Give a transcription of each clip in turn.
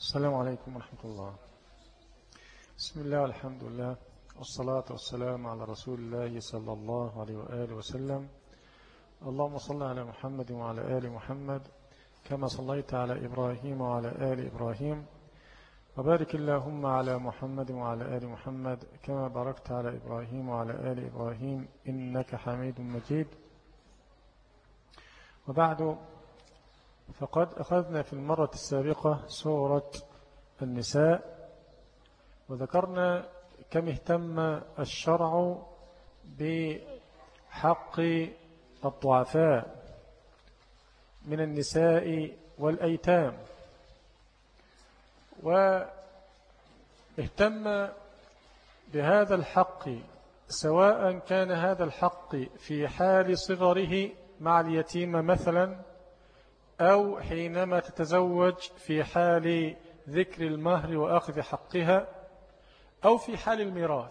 السلام عليكم ورحمة الله. بسم الله والحمد لله والصلاة والسلام على رسول الله صلى الله عليه وآله وسلم. اللهم صل على محمد وعلى آل محمد كما صليت على إبراهيم وعلى آل إبراهيم، وبارك اللهم على محمد وعلى آل محمد كما باركت على إبراهيم وعلى آل إبراهيم إنك حميد مجيد. وبعد، فقد أخذنا في المرة السابقة سورة النساء، وذكرنا كم اهتم الشرع بحق الضعفاء من النساء والأيتام، واهتم بهذا الحق سواء كان هذا الحق في حال صغره مع اليتيم مثلا، أو حينما تتزوج في حال ذكر المهر وأخذ حقها، أو في حال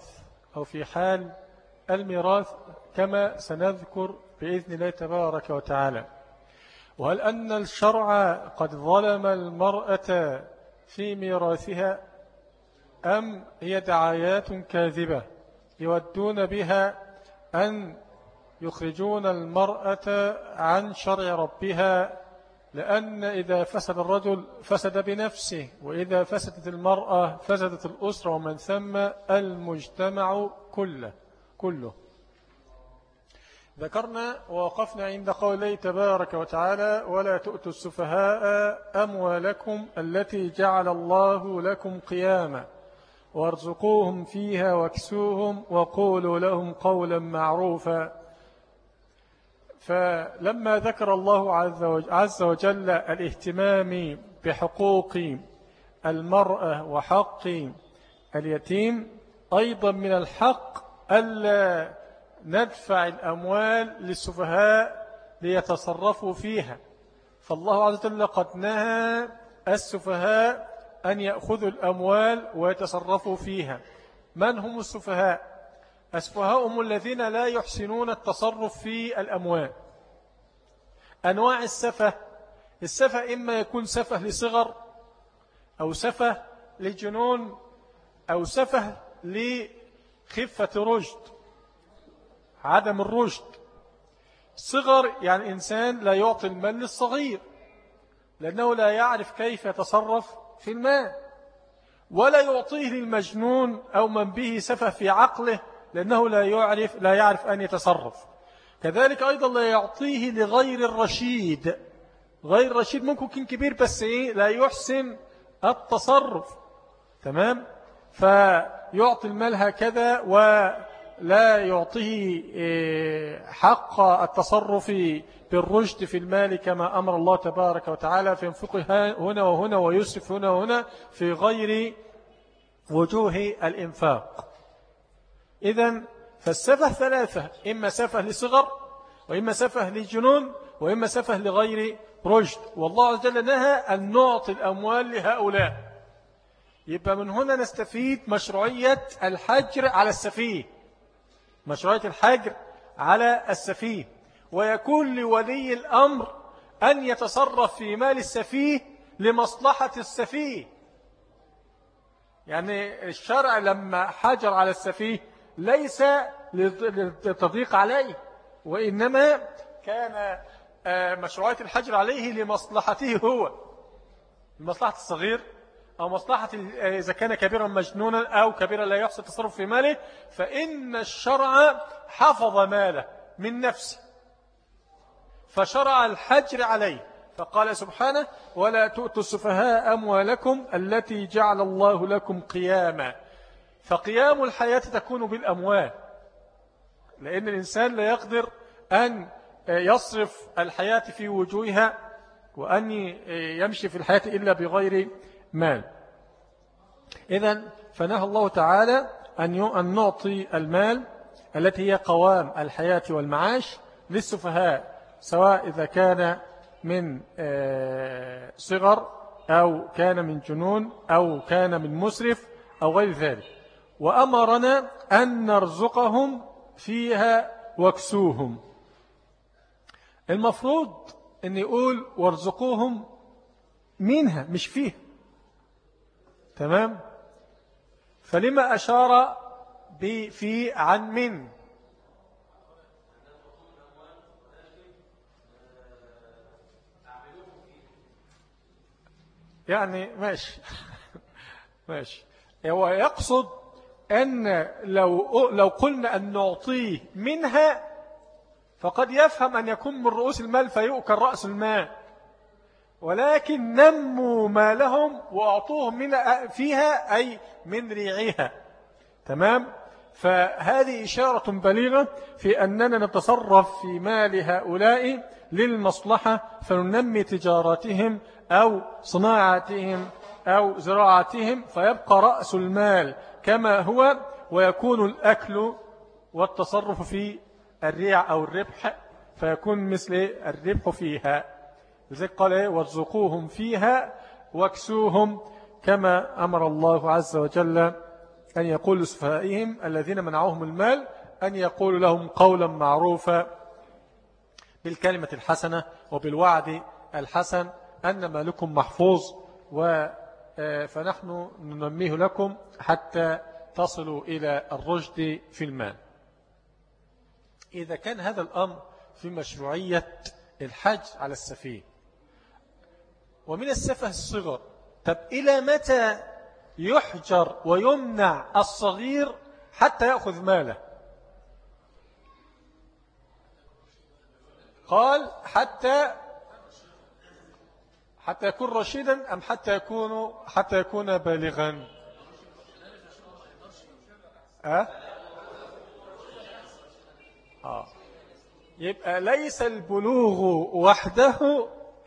الميراث كما سنذكر بإذن الله تبارك وتعالى. وهل أن الشرع قد ظلم المرأة في ميراثها، أم هي دعايات كاذبة يودون بها أن يخرجون المرأة عن شرع ربها، لأن إذا فسد الرجل فسد بنفسه، وإذا فسدت المرأة فسدت الأسرة، ومن ثم المجتمع كله. ذكرنا ووقفنا عند قوله تبارك وتعالى: ولا تؤتوا السفهاء أموالكم التي جعل الله لكم قياما وارزقوهم فيها واكسوهم وقولوا لهم قولا معروفا. فلما ذكر الله عز وجل الاهتمام بحقوق المرأة وحق اليتيم، أيضا من الحق ألا ندفع الأموال للسفهاء ليتصرفوا فيها، فالله عز وجل قد نهى السفهاء أن يأخذوا الأموال ويتصرفوا فيها. من هم السفهاء؟ السفهاء هم الذين لا يحسنون التصرف في الأموال. أنواع السفه إما يكون سفه لصغر، أو سفه لجنون، أو سفه لخفة رشد، عدم الرشد. صغر يعني إنسان لا يعطي المال للصغير لأنه لا يعرف كيف يتصرف في المال، ولا يعطيه للمجنون أو من به سفه في عقله لأنه لا يعرف أن يتصرف. كذلك أيضا لا يعطيه لغير الرشيد. غير الرشيد ممكن يكون كبير بس لا يحسن التصرف، تمام؟ فيعطي المال هكذا ولا يعطيه حق التصرف بالرشد في المال كما أمر الله تبارك وتعالى: فينفقه هنا وهنا ويسرف هنا وهنا في غير وجوه الإنفاق. إذن فالسفه ثلاثة: إما سفه لصغر، وإما سفه لجنون، وإما سفه لغير رشد. والله عز وجل نهى أن نعطي الأموال لهؤلاء. يبقى من هنا نستفيد مشروعية الحجر على السفيه، مشروعية الحجر على السفيه، ويكون لولي الأمر أن يتصرف في مال السفيه لمصلحة السفيه. يعني الشرع لما حجر على السفيه ليس للتضييق عليه، وإنما كان مشروعية الحجر عليه لمصلحته هو، لمصلحة الصغير، أو مصلحة إذا كان كبيرا مجنونا أو كبيرا لا يحسن التصرف في ماله، فإن الشرع حفظ ماله من نفسه فشرع الحجر عليه، فقال سبحانه: ولا تؤتوا السفهاء أموالكم التي جعل الله لكم قياما. فقيام الحياة تكون بالأموال، لأن الإنسان لا يقدر أن يصرف الحياة في وجوهها وأن يمشي في الحياة إلا بغير مال. إذن فنهى الله تعالى أن نعطي المال التي هي قوام الحياة والمعاش للسفهاء، سواء إذا كان من صغر، أو كان من جنون، أو كان من مسرف، أو غير ذلك. وأمرنا أن نرزقهم فيها واكسوهم. المفروض أن يقول وارزقوهم منها مش فيها، تمام. فلما أشار في عن من؟ يعني ماشي ماشي. هو يقصد أن لو قلنا أن نعطيه منها فقد يفهم أن يكون من رؤوس المال فيؤكل رأس المال، ولكن نموا مالهم وأعطوهم من فيها أي من ريعها. تمام. فهذه إشارة بليغة في أننا نتصرف في مال هؤلاء للمصلحة، فننمي تجاراتهم أو صناعاتهم أو زراعتهم، فيبقى رأس المال كما هو، ويكون الأكل والتصرف في الريع أو الربح فيكون مثل الربح فيها. لذلك قال وارزقوهم فيها واكسوهم، كما أمر الله عز وجل أن يقول لسفهائهم الذين منعوهم المال أن يقولوا لهم قولا معروفا بالكلمة الحسنة وبالوعد الحسن أن مالكم محفوظ فنحن ننميه لكم حتى تصلوا إلى الرشد في المال. إذا كان هذا الأمر في مشروعية الحج على السفيه، ومن السفه الصغر، طب إلى متى يحجر ويمنع الصغير حتى يأخذ ماله؟ قال حتى يكون رشيدا أم حتى يكون بالغا؟ يبقى ليس البلوغ وحده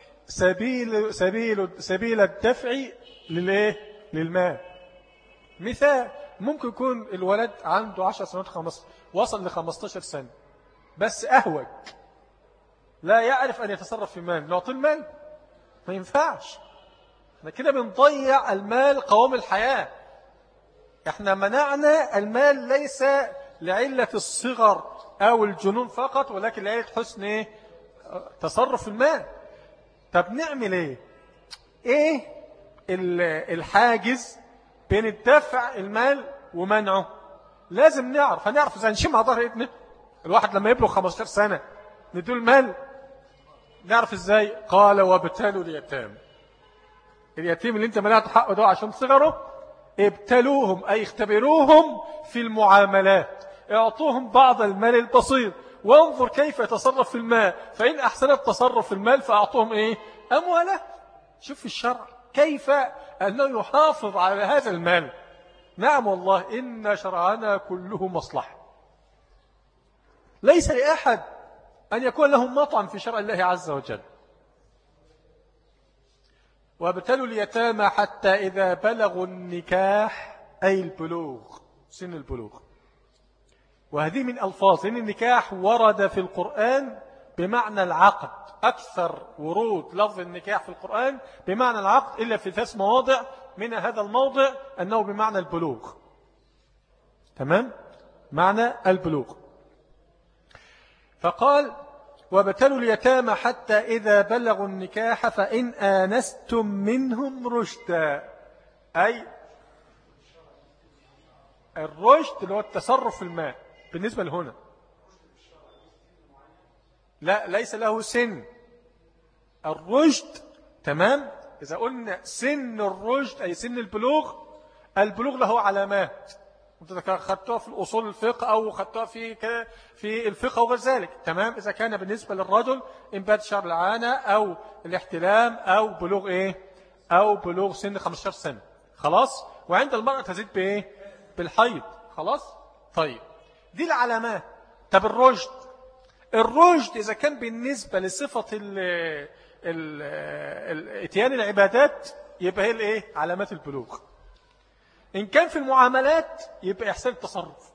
سبيل الدفع للمال. مثال، ممكن يكون الولد عنده 10 سنوات وصل ل15 سنة بس أهوج، لا يعرف أن يتصرف في المال، نعطي المال؟ ما ينفعش. احنا كده بنضيع المال قوام الحياة. احنا منعنا المال ليس لعلة الصغر أو الجنون فقط، ولكن لعلة حسن تصرف المال. طب نعمل ايه الحاجز بين الدفع المال ومنعه؟ لازم هنعرف إذا نشيم على ظهر ابنه. الواحد لما يبلغ 15 سنة ندول المال، نعرف ازاي؟ قال وابتلوا اليتيم اللي انت منعت حقه ده عشان صغره، ابتلوهم أي اختبروهم في المعاملات، اعطوهم بعض المال البسيط وانظر كيف يتصرف في المال، فإن أحسن التصرف في المال فأعطوهم أمواله. شوف الشرع كيف أنه يحافظ على هذا المال. نعم والله إن شرعنا كله مصلحة، ليس لأحد أن يكون لهم مطعم في شرع الله عز وجل. وابتلوا اليتامى حتى إذا بلغوا النكاح أي البلوغ، سن البلوغ. وهذه من ألفاظ، لأن النكاح ورد في القرآن بمعنى العقد، أكثر ورود لفظ النكاح في القرآن بمعنى العقد، إلا في 3 مواضع، من هذا الموضع أنه بمعنى البلوغ. تمام؟ معنى البلوغ. فقال وابتلوا اليتامى حتى إذا بلغوا النكاح فإن آنستم منهم رشدا، أي الرشد اللي هو التصرف في المال. بالنسبة لهنا لا، ليس له سن الرشد. تمام. إذا قلنا سن الرشد أي سن البلوغ له علامات، خدتها في الأصول الفقه أو خدتها في الفقه وغير ذلك. تمام. إذا كان بالنسبة للرجل إنبات شعر العانة أو الاحتلام أو بلوغ أو بلوغ سن 15 سنة خلاص. وعند المرأة تزيد بالحيض خلاص. طيب دي العلامات. طب الرشد إذا كان بالنسبة لصفة اتيان العبادات يبقى هي علامات البلوغ. إن كان في المعاملات يبقى إحسان التصرف.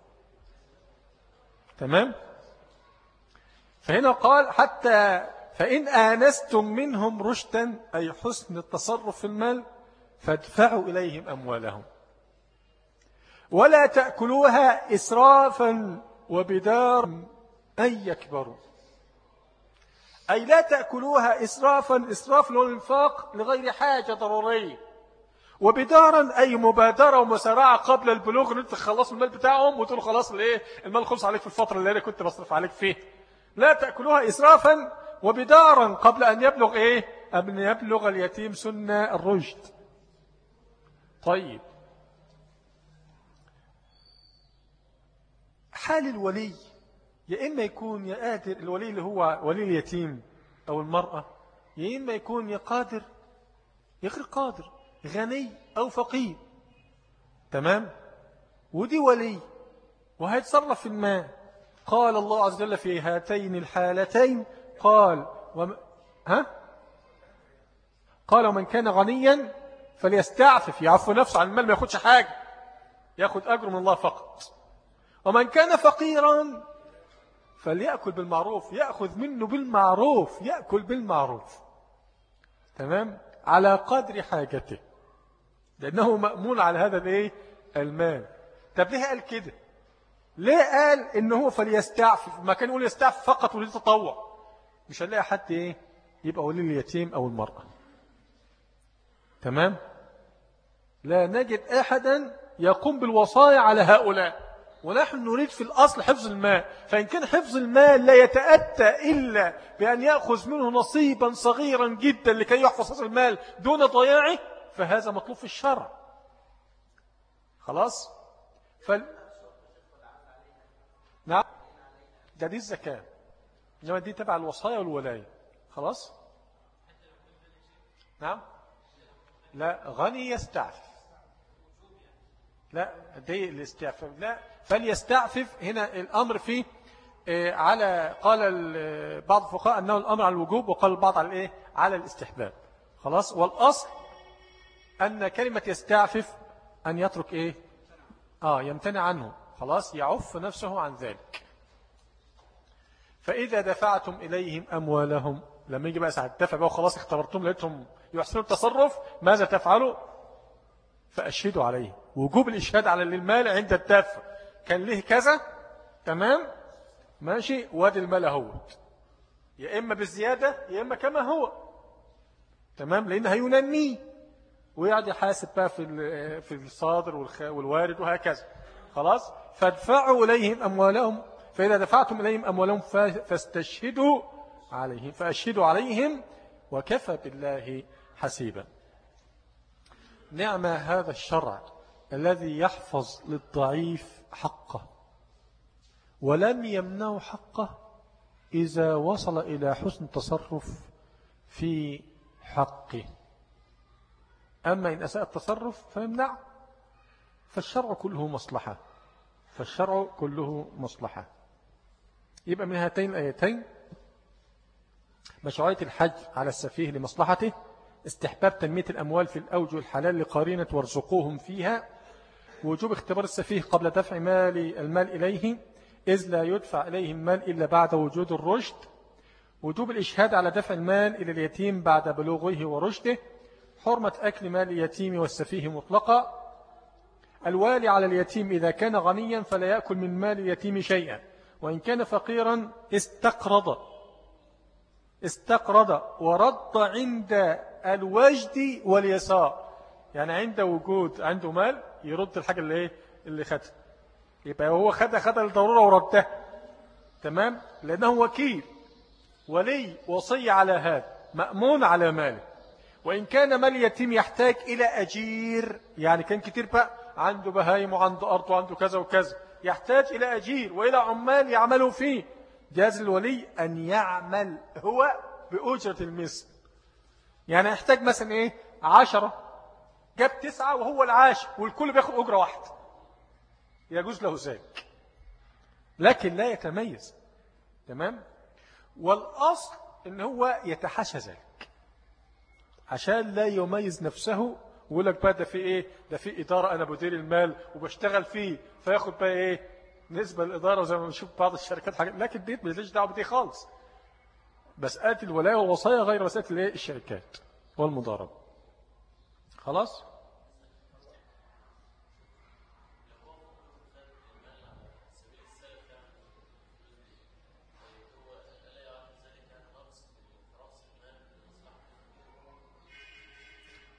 تمام. فهنا قال حتى فإن آنستم منهم رشدا أي حسن التصرف في المال فادفعوا إليهم أموالهم ولا تأكلوها إسرافا وبدار أن يكبروا. أي لا تأكلوها إسرافا، إسراف للإنفاق لغير حاجة ضرورية، وبدارا أي مبادرة ومسارعة قبل البلوغ أن أنت تخلصوا المال بتاعهم وتقولوا خلاص الإيه المال خلص عليك في الفترة اللي أنا كنت بصرف عليك فيه. لا تأكلوها إسرافا وبدارا قبل أن يبلغ إيه أن يبلغ اليتيم سن الرشد. طيب حال الولي يا إما يكون يا قادر، الولي اللي هو ولي اليتيم أو المرأة، يا إما يكون يا قادر يا غير قادر، غني أو فقير. تمام. ودي ولي وهيتصرف في المال. قال الله عز وجل في هاتين الحالتين قال قال ومن كان غنيا فليستعفف، يعفو نفسه عن المال، ما ياخدش حاجة، ياخد أجر من الله فقط. ومن كان فقيرا فليأكل بالمعروف، يأخذ منه بالمعروف، يأكل بالمعروف. تمام. على قدر حاجته، لأنه مأمون على هذا الايه المال. طب ليه قال كده؟ ليه قال إنه فليستعفف؟ ما كان يقول يستعفف فقط وللتطوع. مش هنلاقي حد ايه يبقى ولي اليتيم أو المرأة. تمام. لا نجد أحدا يقوم بالوصايا على هؤلاء، ونحن نريد في الأصل حفظ المال. فإن كان حفظ المال لا يتأتى إلا بأن يأخذ منه نصيبا صغيرا جدا لكي يحفظ هذا المال دون ضياعه، فهذا مطلوب في الشرع. خلاص. نعم، دي الزكاة، إنما دي تبع الوصايا والولاية. خلاص. نعم. لا، غني يستعفف. لا، دي الاستعفاف. لا، فليستعفف هنا الأمر فيه على، قال بعض الفقهاء أنه الأمر على الوجوب، وقال البعض على الإيه على الاستحباب. خلاص. والأصل أن كلمة يستعفف أن يترك إيه يمتنع عنه. خلاص، يعف نفسه عن ذلك. فإذا دفعتم إليهم أموالهم، لما يجي بقى ساعة الدفع بقى وخلاص اختبرتم لقيتهم يحسنوا التصرف، ماذا تفعلوا؟ فأشهدوا عليه. وجوب الإشهاد على المال عند الدفع. كان له كذا، تمام، ماشي، وادي المال اهوت، يا إما بالزيادة يا إما كما هو. تمام. لأن هينميه ويقعد يحاسب بقى في الصادر والوارد وهكذا. خلاص. فادفعوا إليهم أموالهم، فإذا دفعتم إليهم أموالهم فاستشهدوا عليهم، فأشهدوا عليهم وكفى بالله حسيبا. نعم هذا الشرع الذي يحفظ للضعيف حقه ولم يمنع حقه إذا وصل إلى حسن التصرف في حقه. أما إن أساء التصرف فيمنع. فالشرع كله مصلحة، فالشرع كله مصلحة. يبقى من هاتين الآيتين مشروعية الحج على السفيه لمصلحته، استحباب تنمية الأموال في الأوجه الحلال لقرينة وارزقوهم فيها، وجوب اختبار السفيه قبل دفع المال إليه إذ لا يدفع إليه المال إلا بعد وجود الرشد، وجوب الإشهاد على دفع المال إلى اليتيم بعد بلوغه ورشده، حرمة أكل مال اليتيم والسفيه مطلقة، الوالي على اليتيم إذا كان غنيا فلا يأكل من مال اليتيم شيئا، وإن كان فقيرا استقرض ورد عند الوجد واليسار. يعني عند وجود عنده مال يرد الحاجة اللي خدها، يبقى هو خدها للضرورة وردها. تمام. لأنه وكيل ولي وصي على هذا، مأمون على ماله. وإن كان مال يتيم يحتاج إلى أجير، يعني كان كتير بقى عنده بهايم وعنده أرض وعنده كذا وكذا، يحتاج إلى أجير وإلى عمال يعملوا فيه، جاز الولي أن يعمل هو بأجرة المثل. يعني يحتاج مثلا 10، جاب 9 وهو العاشر والكل بياخد أجرة واحدة، يجوز له ذلك، لكن لا يتميز. تمام. والأصل إن هو يتحاشى ذلك عشان لا يميز نفسه ويقول لك بقى ده في ده في إدارة أنا بدير المال وبشتغل فيه، فياخد بقى نسبة الإدارة زي ما بنشوف بعض الشركات حاجات. لكن دي ماليش دعوة بدي خالص. مسألة الولاية والوصايا غير مسألة الشركات والمضاربة. خلاص.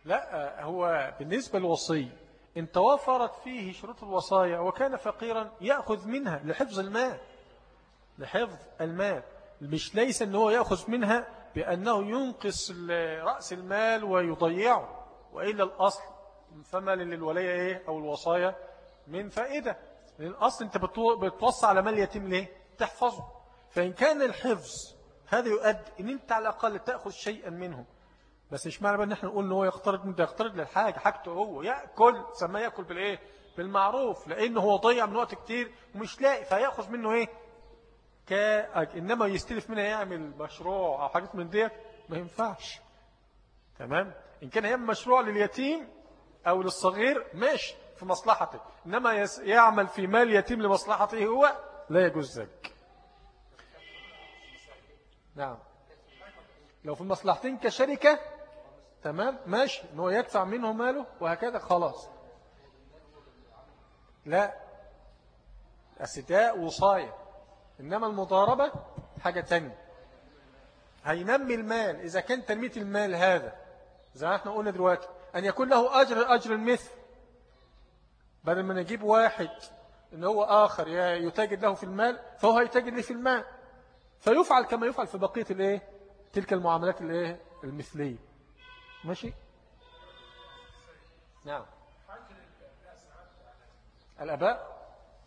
لا، هو بالنسبة للوصي إن توفرت فيه شروط الوصايا وكان فقيرا يأخذ منها لحفظ المال، لحفظ المال، مش ليس أنه يأخذ منها بأنه ينقص رأس المال ويضيعه، وإلا الأصل فما للولاية إيه أو الوصايا من فائدة، لأن الأصل أنت بتوصى على مال يتيم ليه؟ تحفظه. فإن كان الحفظ هذا يؤدي أن أنت على الأقل تأخذ شيئا منه، بس مش معنى بقى ان احنا نقول ان هو يقترض، انت يقترض للحاجه، حاجته هو ياكل، سماه ياكل بالايه؟ بالمعروف، لانه هو ضيع من وقت كتير ومش لاقي، فياخذ منه ايه؟ انما يستلف منها يعمل مشروع او حاجات من ديت ما ينفعش. تمام؟ ان كان يعمل مشروع لليتيم او للصغير ماشي في مصلحته، انما يعمل في مال يتيم لمصلحته هو لا يجوز ذلك. نعم، لو في المصلحتين كشركه تمام ماشي، ان هو يدفع منه ماله وهكذا خلاص. لا، السداء وصاية، إنما المضاربة حاجة تانية. هينمي المال إذا كان تنمية المال هذا زي ما احنا قلنا دلوقتي أن يكون له أجر المثل، بدل ما نجيب واحد إن هو آخر يتاجد له في المال فهو هيتاجد له في المال، فيفعل كما يفعل في بقية الإيه؟ تلك المعاملات الإيه؟ المثلية. ماشي؟ نعم. الأباء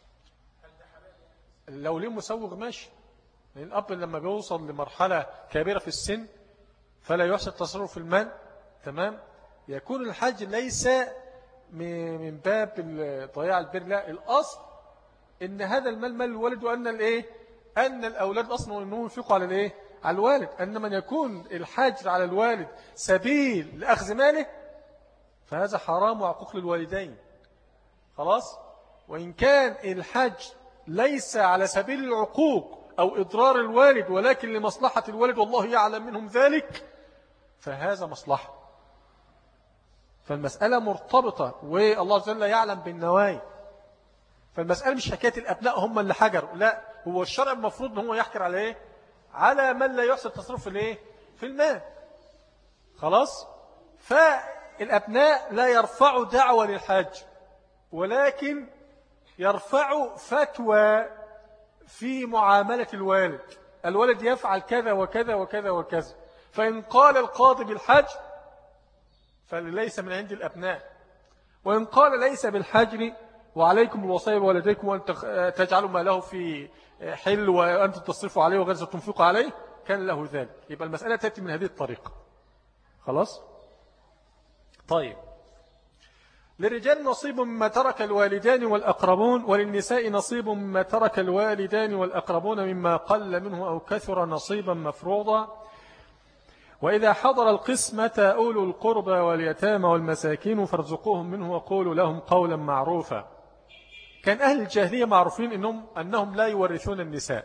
لو ليه مسوغ ماشي، لأن الأب لما بيوصل لمرحلة كبيرة في السن فلا يحسن التصرف في المال، تمام، يكون الحج ليس من باب ضياع البر، لا، الأصل إن هذا المال مال الوالد، وأن الإيه؟ أن الأولاد أصلا أنهم ينفقوا على الإيه؟ على الوالد. أن من يكون الحجر على الوالد سبيل لأخذ ماله فهذا حرام وعقوق للوالدين. خلاص؟ وإن كان الحج ليس على سبيل العقوق أو إضرار الوالد ولكن لمصلحة الوالد والله يعلم منهم ذلك فهذا مصلحة. فالمسألة مرتبطة والله عز وجل يعلم بالنوايا. فالمسألة مش حكاية الأبناء هم اللي حجروا، لا، هو الشرع المفروض ان هو يحكر على إيه؟ على من لا يحسن التصرف في الإيه؟ في المال. خلاص؟ فالأبناء لا يرفعوا دعوة للحج ولكن يرفع فتوى في معاملة الوالد. الوالد يفعل كذا وكذا وكذا وكذا، فإن قال القاضي بالحج فليس من عند الأبناء، وإن قال ليس بالحجر وعليكم الوصايا بوالديكم وأن تجعلوا ما له في حل وأنتم تصرفوا عليه وغير تنفقوا عليه كان له ذلك. يبقى المسألة تأتي من هذه الطريقة. خلاص؟ طيب، للرجال نصيب مما ترك الوالدان والأقربون، وللنساء نصيب مما ترك الوالدان والأقربون مما قل منه أو كثر نصيبا مفروضا. وإذا حضر القسمة أولو القربى واليتامى والمساكين فارزقوهم منه وقولوا لهم قولا معروفا. كان أهل الجاهلية معروفين أنهم لا يورثون النساء،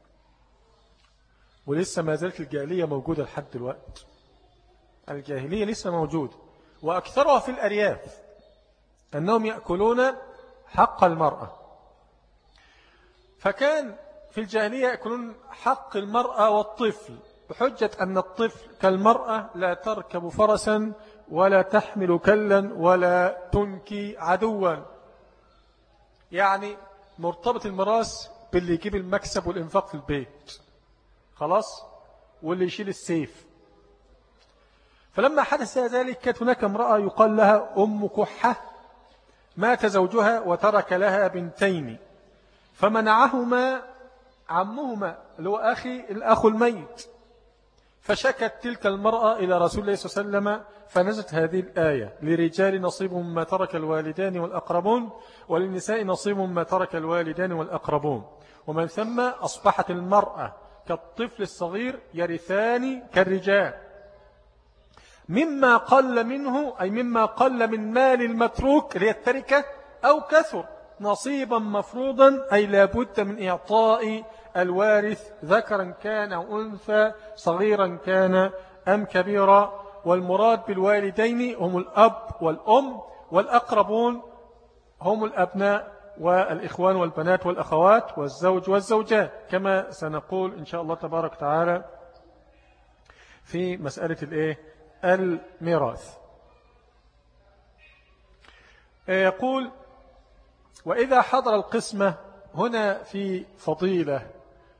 ولسه ما زالت الجاهلية موجودة لحد الوقت. الجاهلية لسه موجودة، وأكثرها في الأرياف، أنهم يأكلون حق المرأة. فكان في الجاهلية يأكلون حق المرأة والطفل بحجة أن الطفل كالمرأة لا تركب فرسا ولا تحمل كلا ولا تنكي عدوا، يعني مرتبط الميراث باللي يجيب المكسب والإنفاق في البيت، خلاص، واللي يشيل السيف. فلما حدث ذلك كانت هناك امرأة يقال لها أم كحة، مات زوجها وترك لها بنتين، فمنعهما عمهما اللي هو الأخ الميت، فشكت تلك المرأة إلى رسول الله صلى الله عليه وسلم، فنزلت هذه الآية: للرجال نصيب مما ترك الوالدان والأقربون وللنساء نصيب مما ترك الوالدان والأقربون. ومن ثم أصبحت المرأة كالطفل الصغير يرثان كالرجال مما قل منه، أي مما قل من مال المتروك اللي هي التركة، أو كثر نصيبا مفروضا، أي لابد من إعطاء الوارث ذكرا كان أو أنثى، صغيرا كان أم كبيرا. والمراد بالوالدين هم الأب والأم، والأقربون هم الأبناء والإخوان والبنات والأخوات والزوج والزوجات، كما سنقول إن شاء الله تبارك وتعالى في مسألة الميراث. يقول وإذا حضر القسمة هنا في فضيلة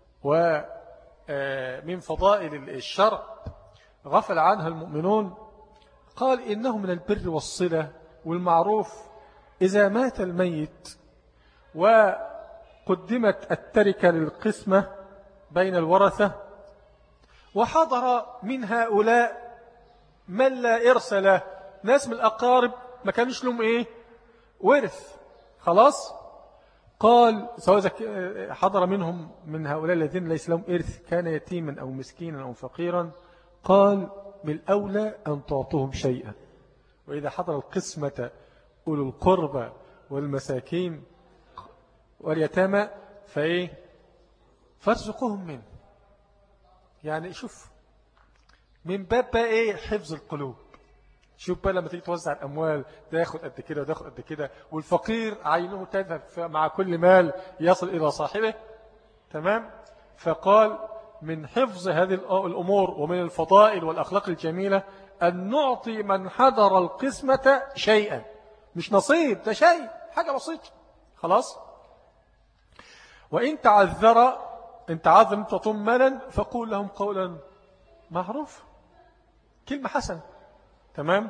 ومن فضائل الشرع غفل عنها المؤمنون. قال إنه من البر والصلة والمعروف إذا مات الميت وقدمت التركة للقسمة بين الورثة وحضر من هؤلاء من لا إرث له، ناس من الأقارب ما كانش لهم ورث خلاص. قال سواء حضر منهم من هؤلاء الذين ليس لهم إرث كان يتيما أو مسكينا أو فقيرا، قال بالأولى أن تعطوهم شيئا، وإذا حضر القسمة أولو القربى والمساكين واليتامى فارزقوهم منه. يعني شوف من باب حفظ القلوب. شوف بقى لما تيجي توزع الأموال ده ياخد قد كده وده ياخد قد كده، والفقير عينه تذهب مع كل مال يصل إلى صاحبه. تمام. فقال من حفظ هذه الأمور ومن الفضائل والأخلاق الجميلة أن نعطي من حضر القسمة شيئا، مش نصيب، ده شيء، حاجة بسيطة خلاص. وإن تعذر أن تعطون مالا فقول لهم قولا معروف، كلمة حسنة. تمام.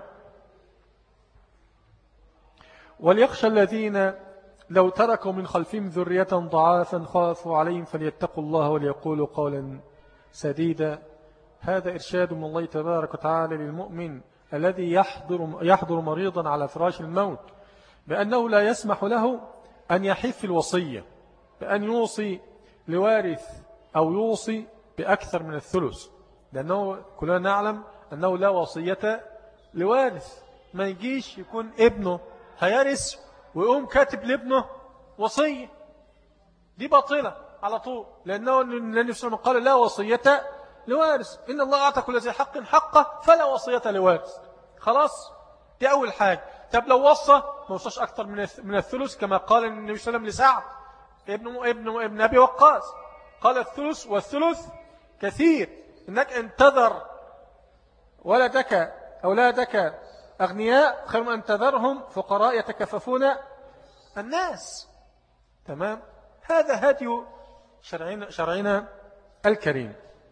وليخشى الذين لو تركوا من خلفهم ذرية ضعافا خافوا عليهم فليتقوا الله وليقولوا قولا سديدا. هذا إرشاد من الله تبارك وتعالى للمؤمن الذي يحضر مريضا على فراش الموت بأنه لا يسمح له أن يحف الوصية بأن يوصي لوارث أو يوصي بأكثر من الثلث، لأنه كلنا نعلم أنه لا وصية لوارث. ما يجيش يكون ابنه هيرث ويقوم كاتب لابنه وصية، دي باطلة على طول، لأنه النبي صلى الله عليه وسلم قال لا وصية لوارث، إن الله أعطى كل ذي حق حقه فلا وصية لوارث. خلاص، دي أول حاجة. طب لو وصى ما وصاش أكثر من الثلث كما قال النبي صلى الله عليه وسلم لسعد ابن أبي وقاص، قال الثلث والثلث كثير، إنك انتظر ولدك أولادك أغنياء خير من أن تذرهم فقراء يتكففون الناس. تمام. هذا هدي شرعنا الكريم.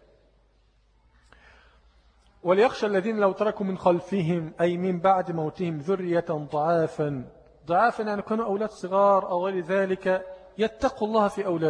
وليخشى الذين لو تركوا من خلفهم أي من بعد موتهم ذرية ضعافا يعني كانوا أولاد صغار أو غير ذلك، يتقوا الله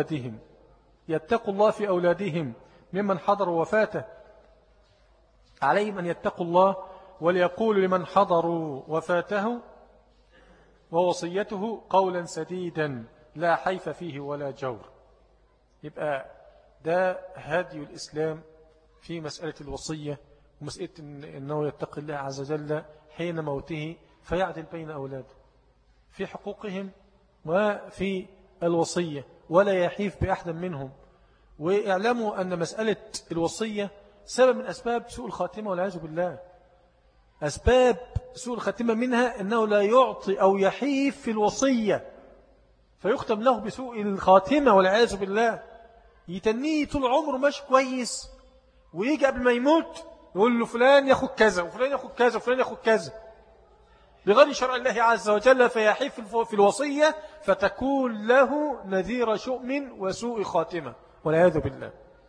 في أولادهم ممن حضروا وفاته. عليهم أن يتقوا الله وليقول لمن حضروا وفاته ووصيته قولا سديدا لا حيف فيه ولا جور. يبقى ده هدي الإسلام في مسألة الوصية ومسألة أنه يتقي الله عز وجل حين موته فيعدل بين أولاده في حقوقهم وفي الوصية ولا يحيف بأحد منهم. وإعلموا أن مسألة الوصية سبب من أسباب سوء الخاتمة والعياذ بالله. أسباب سوء الخاتمة منها أنه لا يعطي أو يحيف في الوصية فيختم له بسوء الخاتمة والعياذ بالله. يتنيه طول عمره ماشي كويس ويجي قبل ما يموت يقول له فلان ياخد كذا وفلان ياخد كذا وفلان ياخد كذا بغير شرع الله عز وجل، فيحيف في الوصية فتكون له نذير شؤم وسوء خاتمة والعياذ بالله.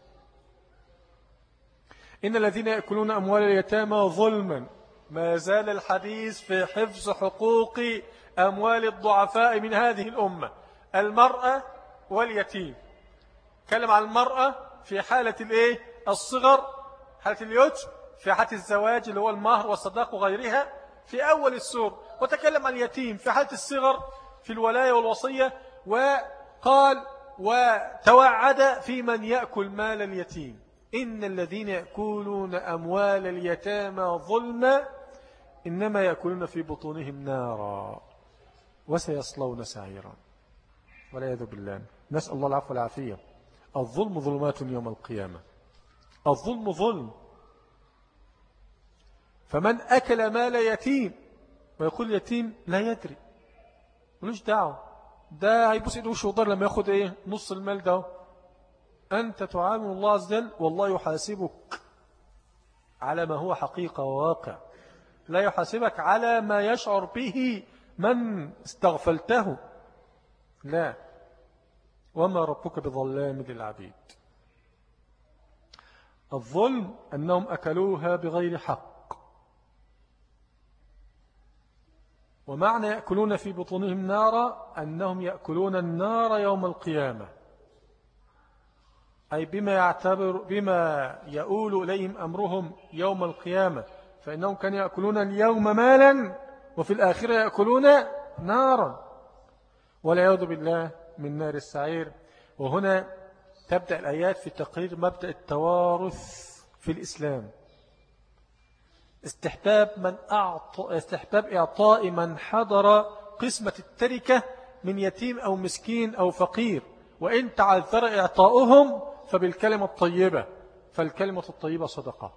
إن الذين يأكلون أموال اليتامى ظلما، ما زال الحديث في حفظ حقوق أموال الضعفاء من هذه الأمة، المرأة واليتيم. تكلم عن المرأة في حالة الصغر، حالة اليتم، في حالة الزواج اللي هو المهر والصداق وغيرها في أول السور، وتكلم عن اليتيم في حالة الصغر في الولاية والوصية، وقال وتوعد في من يأكل مال اليتيم. إن الذين يأكلون أموال اليتامى ظلما إنما يأكلون في بطونهم نارا وسيصلون سعيرا والعياذ بالله. نسأل الله العفو والعافية. الظلم ظلمات يوم القيامة، الظلم ظلم. فمن أكل مال يتيم، ويقول يتيم لا يدري ملوش دعوة، ده هيبوس إيده وشه وضر لما ياخد نص المال ده. أنت تعامل الله عز وجل والله يحاسبك على ما هو حقيقة وواقع، لا يحاسبك على ما يشعر به من استغفلته؟ لا، وما ربك بظلام للعبيد. الظلم أنهم أكلوها بغير حق. ومعنى يأكلون في بطونهم نارا أنهم يأكلون النار يوم القيامة، أي بما يؤول إليهم أمرهم يوم القيامة، فإنهم كانوا يأكلون اليوم مالا وفي الآخرة يأكلون نارا، والعياذ بالله من نار السعير. وهنا تبدأ الآيات في تقرير مبدأ التوارث في الإسلام. استحباب إعطاء من حضر قسمة التركة من يتيم أو مسكين أو فقير، وإن تعذر إعطاؤهم فبالكلمة الطيبة، فالكلمة الطيبة صدقة.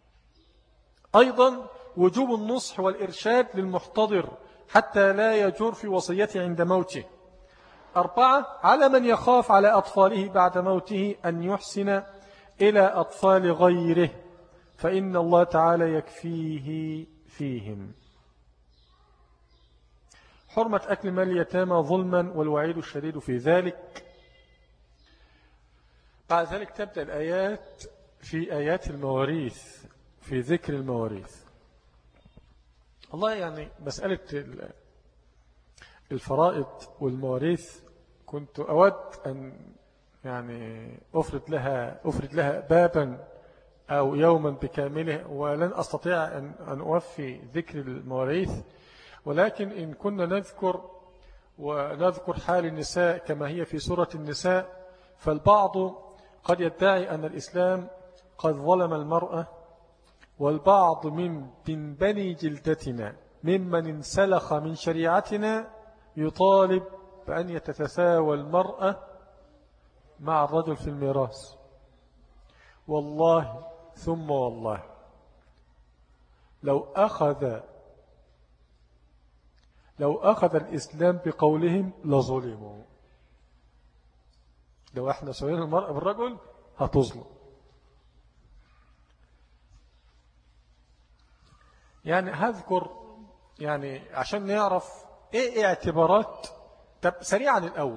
أيضا وجوب النصح والإرشاد للمحتضر حتى لا يجور في وصيته عند موته. 4 على من يخاف على أطفاله بعد موته أن يحسن إلى أطفال غيره، فإن الله تعالى يكفيه فيهم. حرمة أكل مال اليتامى ظلما والوعيد الشديد في ذلك. بعد ذلك تبدأ الآيات في آيات المواريث، في ذكر المواريث. الله يعني مسألة الفرائض والمواريث كنت أود أن يعني أفرد لها بابا أو يوما بكامله، ولن أستطيع أن أوفي ذكر المواريث. ولكن إن كنا نذكر حال النساء كما هي في سورة النساء، فالبعض قد يدعي أن الإسلام قد ظلم المرأة، والبعض من بني جلدتنا ممن انسلخ من شريعتنا يطالب بأن تتساوى المرأة مع الرجل في الميراث. والله ثم والله لو أخذ الإسلام بقولهم لظلموا. لو احنا سوينا المرأة بالرجل هتظلم. يعني هذكر يعني عشان نعرف ايه اعتبارات. طب سريعا الأول،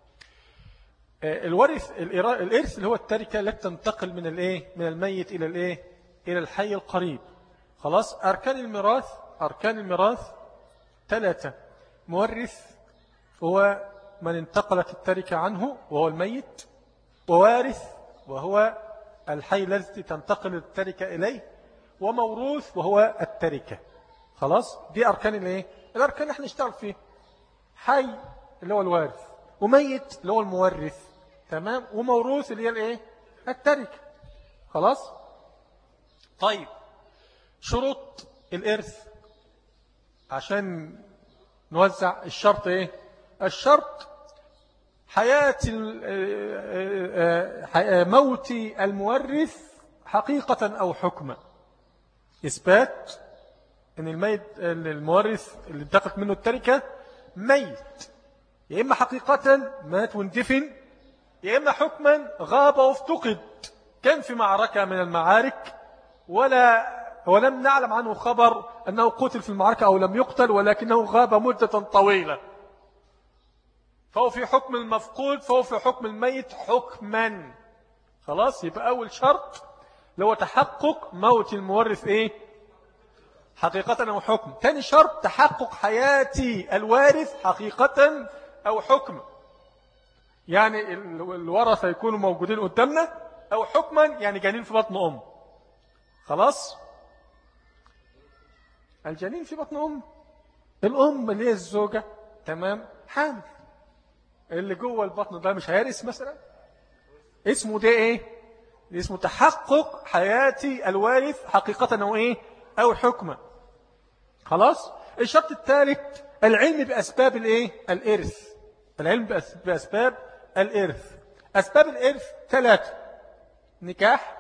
الإرث اللي هو التركة التي تنتقل من الميت إلى الحي القريب. خلاص. أركان الميراث 3. مورث هو من انتقلت التركة عنه وهو الميت، ووارث وهو الحي الذي تنتقل التركة إليه، وموروث وهو التركة. خلاص. دي أركان الأركان اللي احنا نشتغل فيه. حي اللي هو الوارث، وميت اللي هو المورث، تمام، وموروث اللي هي التركة. خلاص. طيب، شروط الإرث عشان نوزع. الشرط الشرط موت المورث حقيقة أو حكما. إثبات أن المورث اللي انتقلت منه التركة ميت، يا إما حقيقة مات واندفن، يا إما حكما غاب وافتقد، كان في معركة من المعارك ولم نعلم عنه خبر أنه قتل في المعركة أو لم يقتل، ولكنه غاب مدة طويلة، فهو في حكم المفقود، فهو في حكم الميت حكما. خلاص. يبقى أول شرط لو تحقق موت المورث حقيقة أو حكم. ثاني شرط تحقق حياة الوارث حقيقة أو حكم، يعني الورثة يكونوا موجودين قدامنا، أو حكما يعني جنين في بطن خلاص. الجنين في بطن الأم اللي هي الزوجة، تمام، حامل. اللي جوه البطن ده مش هيرث مثلا. اسمه ده اسمه تحقق حياة الوارث حقيقة أو حكما. خلاص. الشرط الثالث العلم بأسباب الإرث. العلم بأسباب الإرث. أسباب الإرث 3: نكاح،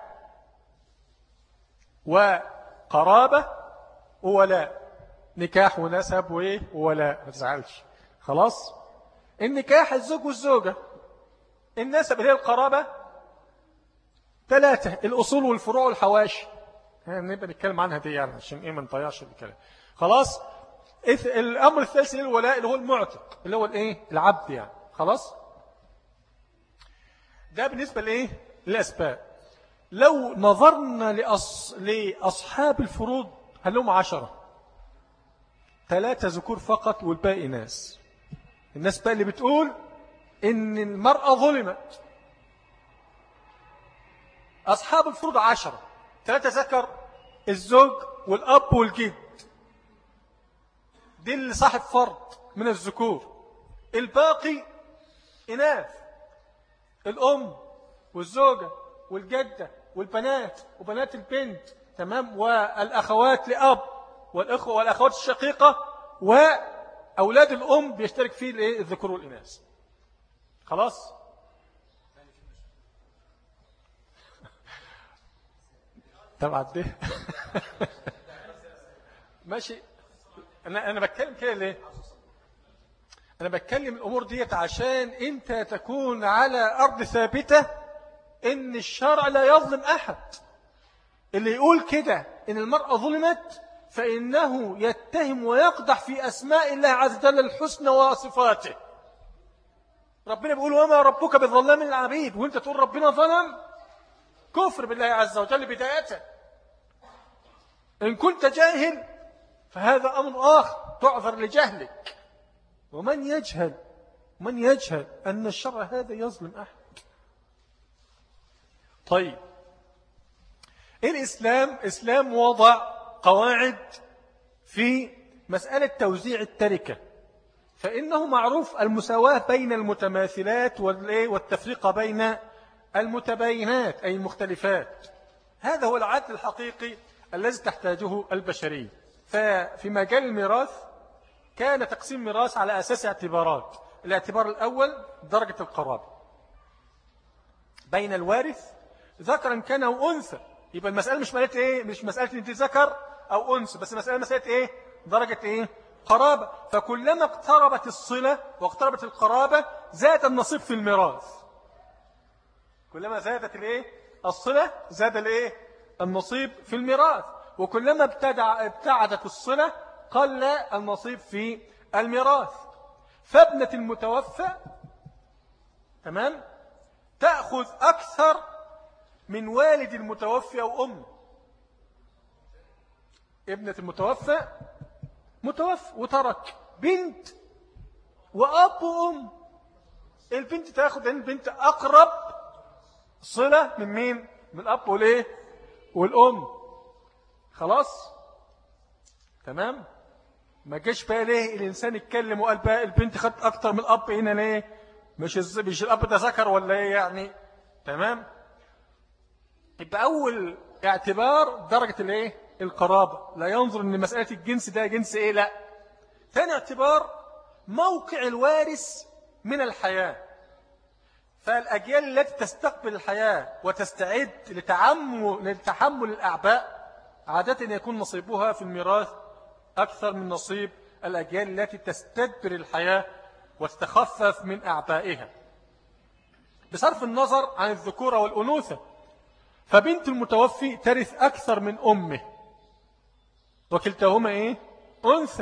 وقرابة، وولاء. نكاح ونسب وولاء، ما تزعلش. خلاص. النكاح الزوج والزوجة، النسب اللي هي القرابة 3، الأصول والفروع والحواشي. نبقى نتكلم عنها دي يعني عشان ما نضيعش الكلام. خلاص. الأمر الثالث للولاء اللي هو المعتق، اللي هو الإيه؟ العبد يعني. خلاص، ده بالنسبة لإيه؟ للأسباب. لو نظرنا لأصحاب الفروض هل هم 10، 3 ذكور فقط والباقي ناس. الناس بقى اللي بتقول إن المرأة ظلمت، أصحاب الفروض 10، 3 ذكر، الزوج والأب والجد، دي اللي صاحب فرض من الذكور. الباقي إناث، الأم والزوجة والجدة والبنات وبنات البنت، تمام، والأخوات لأب والأخوة والأخوات الشقيقة، وأولاد الأم بيشترك فيه الذكور والإناث. خلاص. طبعا ده ماشي. أنا بتكلم كده ليه؟ أنا بتكلم الأمور ديت عشان أنت تكون على أرض ثابتة إن الشرع لا يظلم أحد. اللي يقول كده إن المرأة ظلمت فإنه يتهم ويقدح في أسماء الله عز وجل الحسنى وصفاته. ربنا بيقول وما ربك بظلام للعبيد، وانت تقول ربنا ظلم، كفر بالله عز وجل بداية. إن كنت جاهل فهذا أمر آخر، تعذر لجهلك. ومن يجهل أن الشرع هذا يظلم أحد. طيب، الإسلام وضع قواعد في مسألة توزيع التركة، فإنه معروف المساواة بين المتماثلات والتفريق بين المتباينات أي المختلفات. هذا هو العدل الحقيقي الذي تحتاجه البشرية. ففي مجال الميراث كان تقسيم الميراث على أساس اعتبارات. الاعتبار الأول درجة القرابة بين الوارث ذكرا كان أو أنثى. يبقى المسألة مش مسألة إيه؟ مش مسألة أنت ذكر أو أنثى، بس مسألة إيه؟ درجة إيه؟ قرابة. فكلما اقتربت الصلة واقتربت القرابة زاد النصيب في الميراث. كلما زادت الإيه؟ الصلة زاد الإيه؟ النصيب في الميراث. وكلما ابتعدت الصلة قل النصيب في الميراث. فابنة المتوفى تمام تأخذ أكثر من والد المتوفى أو أمه. ابنة المتوفى متوفى وترك بنت وأب وأم، البنت تأخذ، البنت أقرب صلة من مين؟ من الأب والإيه؟ والأم. خلاص تمام. ما جاش بقى ليه الإنسان يتكلم وقال بقى البنت خدت أكتر من الأب هنا ليه؟ مش الأب ده ذكر ولا إيه يعني؟ تمام. يبقى أول اعتبار درجة الإيه؟ القرابة، لا ينظر إن مسألة الجنس ده جنس إيه، لا. ثاني اعتبار موقع الوارث من الحياة. فالأجيال التي تستقبل الحياة وتستعد لتحمل الأعباء عادة يكون نصيبها في الميراث أكثر من نصيب الأجيال التي تستدبر الحياة وتتخفف من أعبائها، بصرف النظر عن الذكورة والأنوثة. فبنت المتوفي ترث أكثر من أمه، وكلتهما إيه؟ أنثى،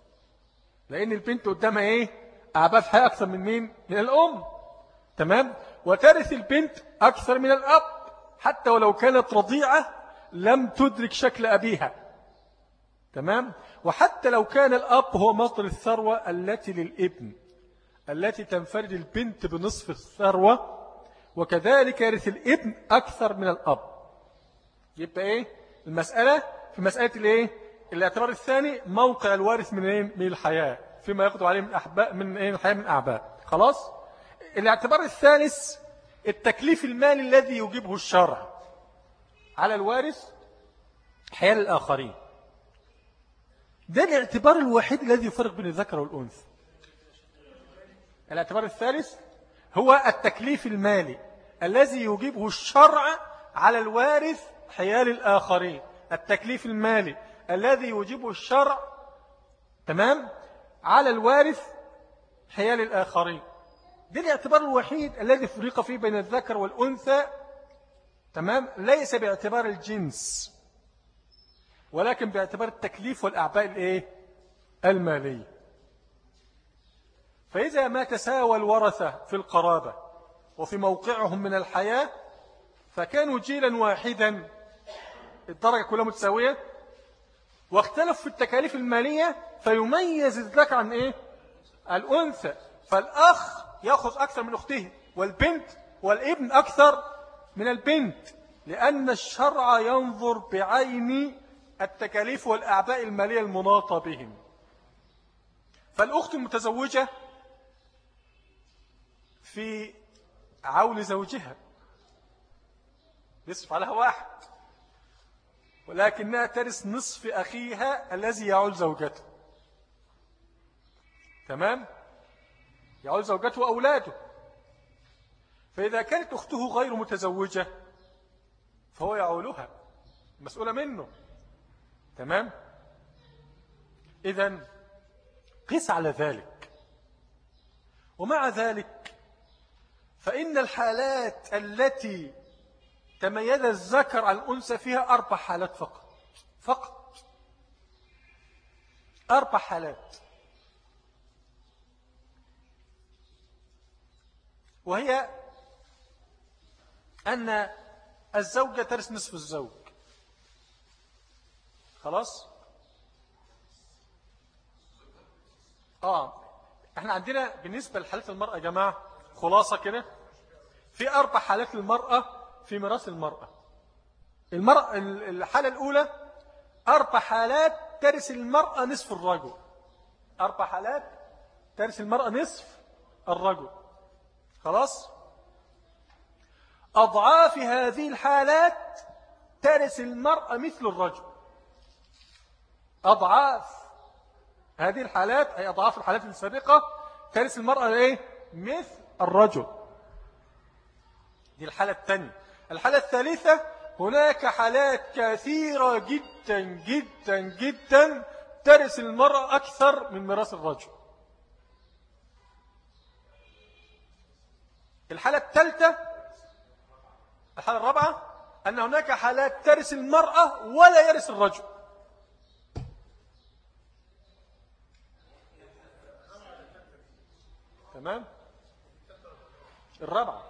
لأن البنت قدامها إيه؟ أعباء في حياة أكثر من مين؟ من الأم. تمام. وترث البنت أكثر من الأب حتى ولو كانت رضيعة لم تدرك شكل أبيها. تمام. وحتى لو كان الأب هو مصدر الثروة التي للابن، التي تنفرد البنت بنصف الثروة، وكذلك يرث الابن أكثر من الأب. يبقى إيه المسألة؟ في مسألة الإيه؟ الاعتبار الثاني موقع الوارث من الحياة فيما يقضوا عليه من أحباء من الحياة من أعباء. خلاص. الاعتبار الثالث التكليف المالي الذي يجيبه الشرع على الوارث حيال الآخرين. ده الاعتبار الوحيد الذي يفرق بين الذكر والأنثى. الاعتبار الثالث هو التكليف المالي الذي يجيبه الشرع على الوارث حيال الآخرين. التكليف المالي الذي يجيبه الشرع تمام على الوارث حيال الآخرين. ده الاعتبار الوحيد الذي فرق فيه بين الذكر والأنثى. تمام. ليس باعتبار الجنس ولكن باعتبار التكليف والأعباء المالية. فإذا ما تساوى الورثة في القرابة وفي موقعهم من الحياة فكانوا جيلا واحدا، الدرجة كلها متساوية، واختلف في التكاليف المالية فيميز الذكر عن إيه؟ الأنثى، فالأخ يأخذ أكثر من أخته، والبنت والابن أكثر من البنت، لأن الشرع ينظر بعين التكاليف والأعباء المالية المناطة بهم. فالأخت المتزوجة في عول زوجها يصرف عليها واحد، ولكنها ترث نصف أخيها الذي يعول زوجته. تمام؟ يعول زوجته وأولاده. فإذا كانت أخته غير متزوجة فهو يعولها، مسؤولة منه. تمام؟ إذن قس على ذلك. ومع ذلك فإن الحالات التي تميز الذكر عن الأنثى فيها 4 حالات فقط 4 حالات، وهي أن الزوجة ترث نصف الزوج. خلاص؟ احنا عندنا بالنسبة لحالات المرأة يا جماعة خلاصة كده، في 4 حالات للمرأة في ميراث المرأة. الحالة الأولى 4 حالات ترث المرأة نصف الرجل. 4 حالات ترث المرأة نصف الرجل. خلاص؟ أضعاف هذه الحالات ترث المرأة مثل الرجل. أضعاف هذه الحالات أي أضعاف الحالات السابقة ترث المرأة إيه؟ مثل الرجل. دي الحالة الثانية. الحالة الثالثة هناك حالات كثيرة جدا جدا جدا ترث المرأة أكثر من ميراث الرجل. الحالة الثالثة، الحالة الرابعة، أن هناك حالات ترث المرأة ولا يرث الرجل. تمام؟ الرابعة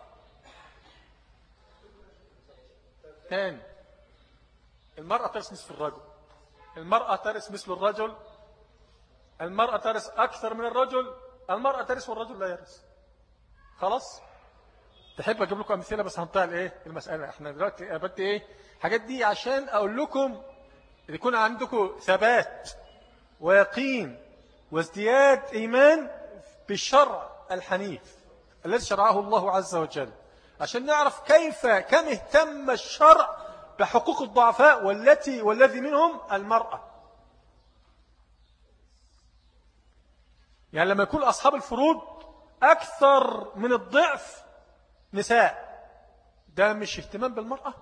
ثاني، المرأة ترث نصف الرجل، المرأة ترث مثل الرجل، المرأة ترث أكثر من الرجل، المرأة ترث والرجل لا يرث. خلاص؟ تحب أجيب لكم أمثلة بس هنطلع الإيه المسألة. إحنا دلوقتي أبدت إيه حاجات دي عشان أقول لكم يكون عندكم ثبات ويقين وازدياد إيمان بالشرع الحنيف الذي شرعه الله عز وجل، عشان نعرف كم اهتم الشرع بحقوق الضعفاء والذي منهم المرأة. يعني لما يكون أصحاب الفروض أكثر من الضعف نساء، ده مش اهتمام بالمرأة؟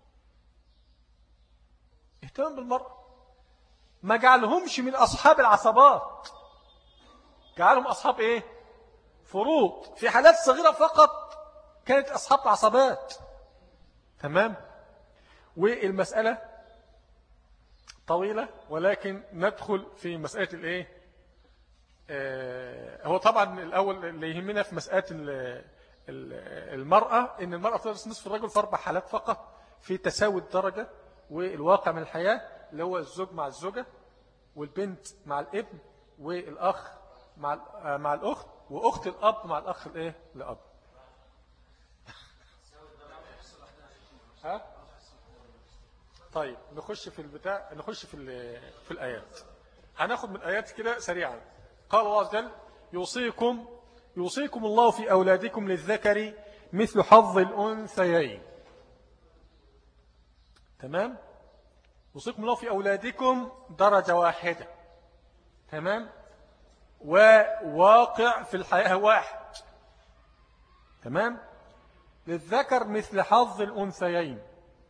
اهتمام بالمرأة. ما جعلهمش من أصحاب العصبات، جعلهم أصحاب إيه؟ فروض. في حالات صغيرة فقط كانت أصحاب العصبات. تمام؟ والمسألة طويلة، ولكن ندخل في مسألة الإيه؟ هو طبعا الأول اللي يهمنا في مسألة المرأة إن المرأة ترث نصف الرجل في 4 حالات فقط في تساوي الدرجة والواقع من الحياة، اللي هو الزوج مع الزوجة، والبنت مع الابن، والأخ مع الأخت، وأخت الأب مع الأخ الإيه؟ الأب. ها؟ طيب نخش في الآيات. هناخد من الآيات كده سريعا. قال الله عز وجل: يوصيكم الله في أولادكم للذكر مثل حظ الأنثيين. تمام؟ يوصيكم الله في أولادكم درجة واحدة. تمام؟ وواقع في الحياة واحد. تمام؟ للذكر مثل حظ الأنثيين،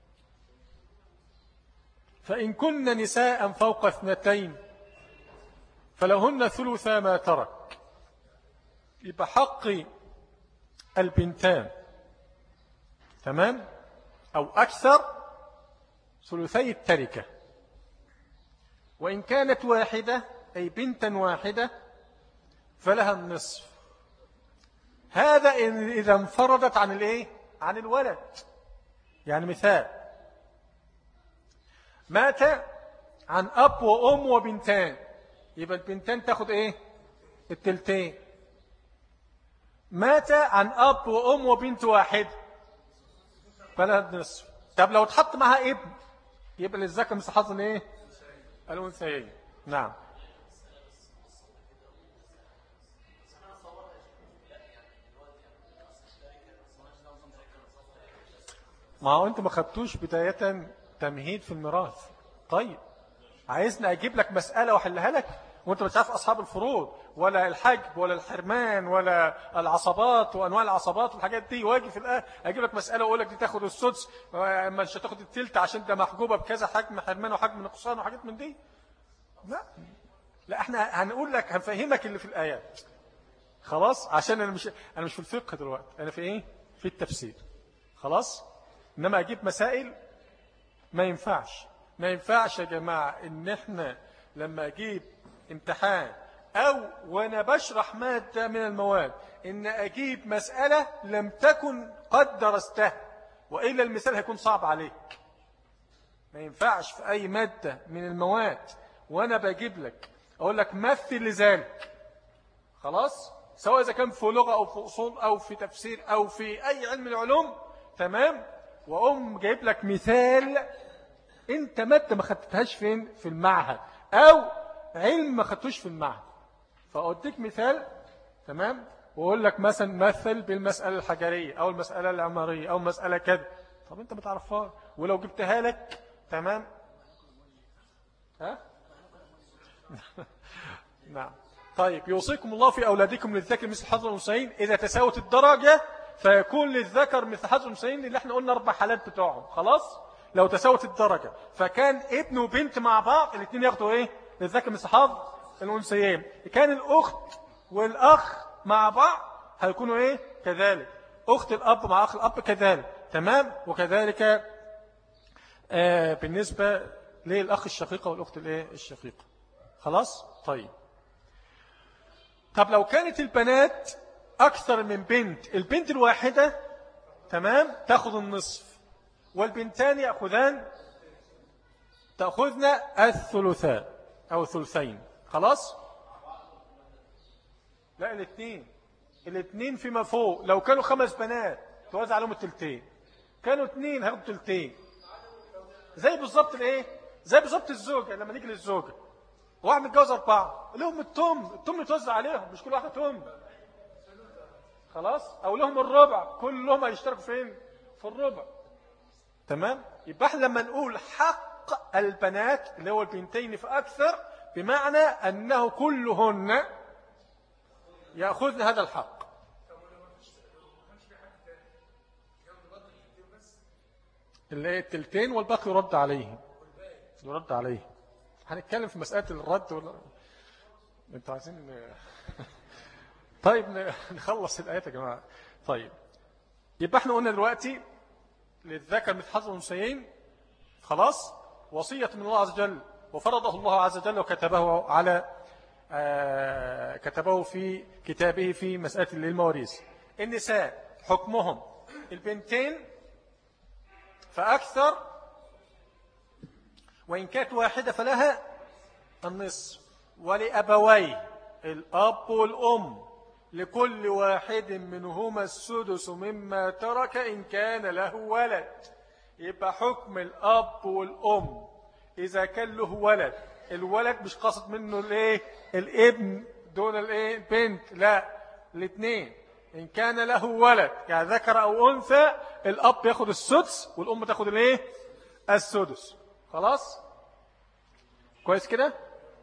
فإن كن نساء فوق 2 فلهن ثلثا ما ترك، يبقى حق البنتان. تمام؟ أو أكثر، ثلثي التركة. وإن كانت واحدة أي بنتا واحدة فلها النصف. هذا إذا انفردت عن الإيه؟ عن الولد. يعني مثال، مات عن أب وأم وبنتان، يبقى البنتان تاخد إيه؟ التلتين. مات عن أب وأم وبنت واحد فلها النصف. طب لو اتحط معها ابن يبقى للذكر مثل حظ ايه؟ الأنثيين. نعم. ما هو انت ما خدتوش بداية تمهيد في الميراث. طيب عايزني اجيب لك مسألة واحلها لك وانت مش عارف اصحاب الفروض ولا الحجب ولا الحرمان ولا العصبات وانواع العصبات والحاجات دي، واجي في الاخر اجيب لك مسألة واقول لك دي تاخد السدس مش هتاخد التلت عشان ده محجوبة بكذا حجم حرمان وحجم نقصان وحاجات من دي؟ لا لا، احنا هنقول لك هنفهمك اللي في الآيات خلاص، عشان انا مش في الفقه دلوقتي، انا في ايه؟ في التفسير. خلاص. انما اجيب مسائل ما ينفعش. ما ينفعش يا جماعة ان احنا لما اجيب امتحان او وانا بشرح مادة من المواد ان اجيب مسألة لم تكن قد درستها، وإلا المثال هيكون صعب عليك. ما ينفعش في اي مادة من المواد وانا بجيب لك اقول لك مثل لذلك. خلاص، سواء اذا كان في لغة او في اصول او في تفسير او في اي علم العلوم، تمام، جايب لك مثال انت مادة ما خدتهاش فين في المعهد او علم ما خدتوش في المعهد، فأديك مثال، تمام، واقول لك مثلا مثل بالمسألة الحجرية او المسألة العمارية او مسألة كذا. طب انت ما تعرفها، ولو جبتها لك تمام. ها نعم. طيب، يوصيكم الله في أولادكم للذكر مثل حظ الأنثيين، إذا تساوت الدرجة فيكون للذكر مثل حظ الأنثيين، اللي احنا قلنا 4 حالات بتوعهم. خلاص، لو تساوت الدرجة فكان ابن وبنت مع بعض الاثنين ياخدوا ايه؟ للذكر مثل حظ الأنثيين. كان الأخت والأخ مع بعض هيكونوا ايه؟ كذلك. أخت الأب مع أخ الأب كذلك. تمام. وكذلك بالنسبة للأخ الشقيقة والأخت الايه؟ الشقيقة. خلاص. طيب، طب لو كانت البنات أكثر من بنت، البنت الواحدة تمام تأخذ النصف، والبنتان تأخذن الثلثان أو ثلثين. خلاص. لا، الاثنين فيما فوق. لو كانوا 5 بنات توزع عليهم التلتين، كانوا 2 هياخدوا تلتين. زي بالظبط الايه؟ زي بالظبط الزوجة. لما نيجي للزوجة واحد متجوز 4، لهم التم يتوزع عليهم، مش كل واحدة تم. خلاص. او لهم الربع، كلهم هيشتركوا فين؟ في الربع. تمام. يبقى احنا لما نقول حق البنات اللي هو البنتين فأكثر، بمعنى أنه كلهن يأخذن هذا الحق. اللي التلتين والباقي يرد عليه. هنتكلم في مسألة الرد ولا انتوا عايزين طيب نخلص الآيات يا جماعة. طيب، يبقى احنا قلنا دلوقتي للذكر مثل حظ الأنثيين. خلاص. وصية من الله عز وجل، وفرضه الله عز وجل كتبه في كتابه في مسألة المواريث. النساء حكمهم البنتين فأكثر، وإن كانت واحدة فلها النصف، ولأبويه الأب والأم لكل واحد منهما السدس مما ترك إن كان له ولد. يبقى حكم الأب والأم إذا كان له ولد، الولد مش قصد منه الابن دون البنت، لا، الاثنين. إن كان له ولد يعني ذكر أو أنثى، الأب ياخد السدس والأم تاخد السدس. خلاص. كويس كده.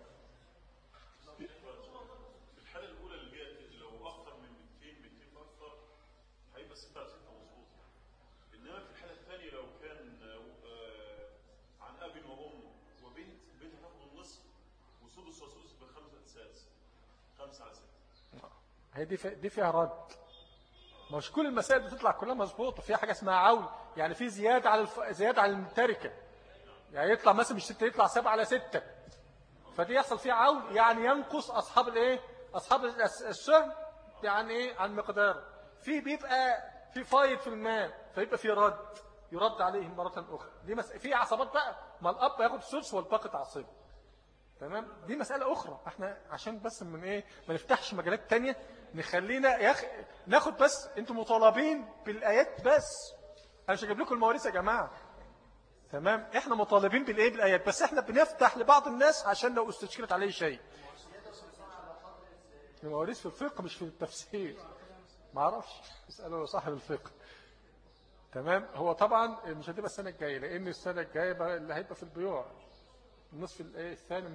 الحالة الأولى اللي جاءت لو أكثر من 200 أكثر هيبقى 6 على 6 مظبوط. إنما في الحالة الثانية لو كان عن أب وأم وبنت هتاخد النصف، وسدس وسدس ب5 أساس، 5 على 6. هي دي فيها رد. مش كل المسائل بتطلع كلها مظبوطه، فيها حاجه اسمها عول، يعني في زياده على التركه، يعني يطلع مثلا مش 6 يطلع 7 على 6، فدي يحصل فيه عول، يعني ينقص أصحاب الإيه؟ أصحاب السهم يعني إيه؟ عن مقدار. بيبقى في فايض في المال، فيبقى في يرد عليهم مرة أخرى. دي في عصبات بقى، ما الأب ياخد السدس والباقي تعصيب. تمام؟ دي مسألة أخرى. احنا عشان بس من إيه؟ ما نفتحش مجالات تانية، نخلينا يا أخي ناخد بس. أنتم مطالبين بالآيات بس، أنا مش هجيب لكم المواريث يا جماعة. تمام؟ احنا مطالبين بالإيه؟ بالآيات بس. احنا بنفتح لبعض الناس عشان لو استشكلت عليه شيء. المواريث في الفقه مش في التفسير. ما اعرفش، اسألوا صاحب الفقه. تمام؟ هو طبعا مش هتبقى السنة الجاية، لأن السنة الجاية بقى اللي هيبقى في البيوع النصف الثاني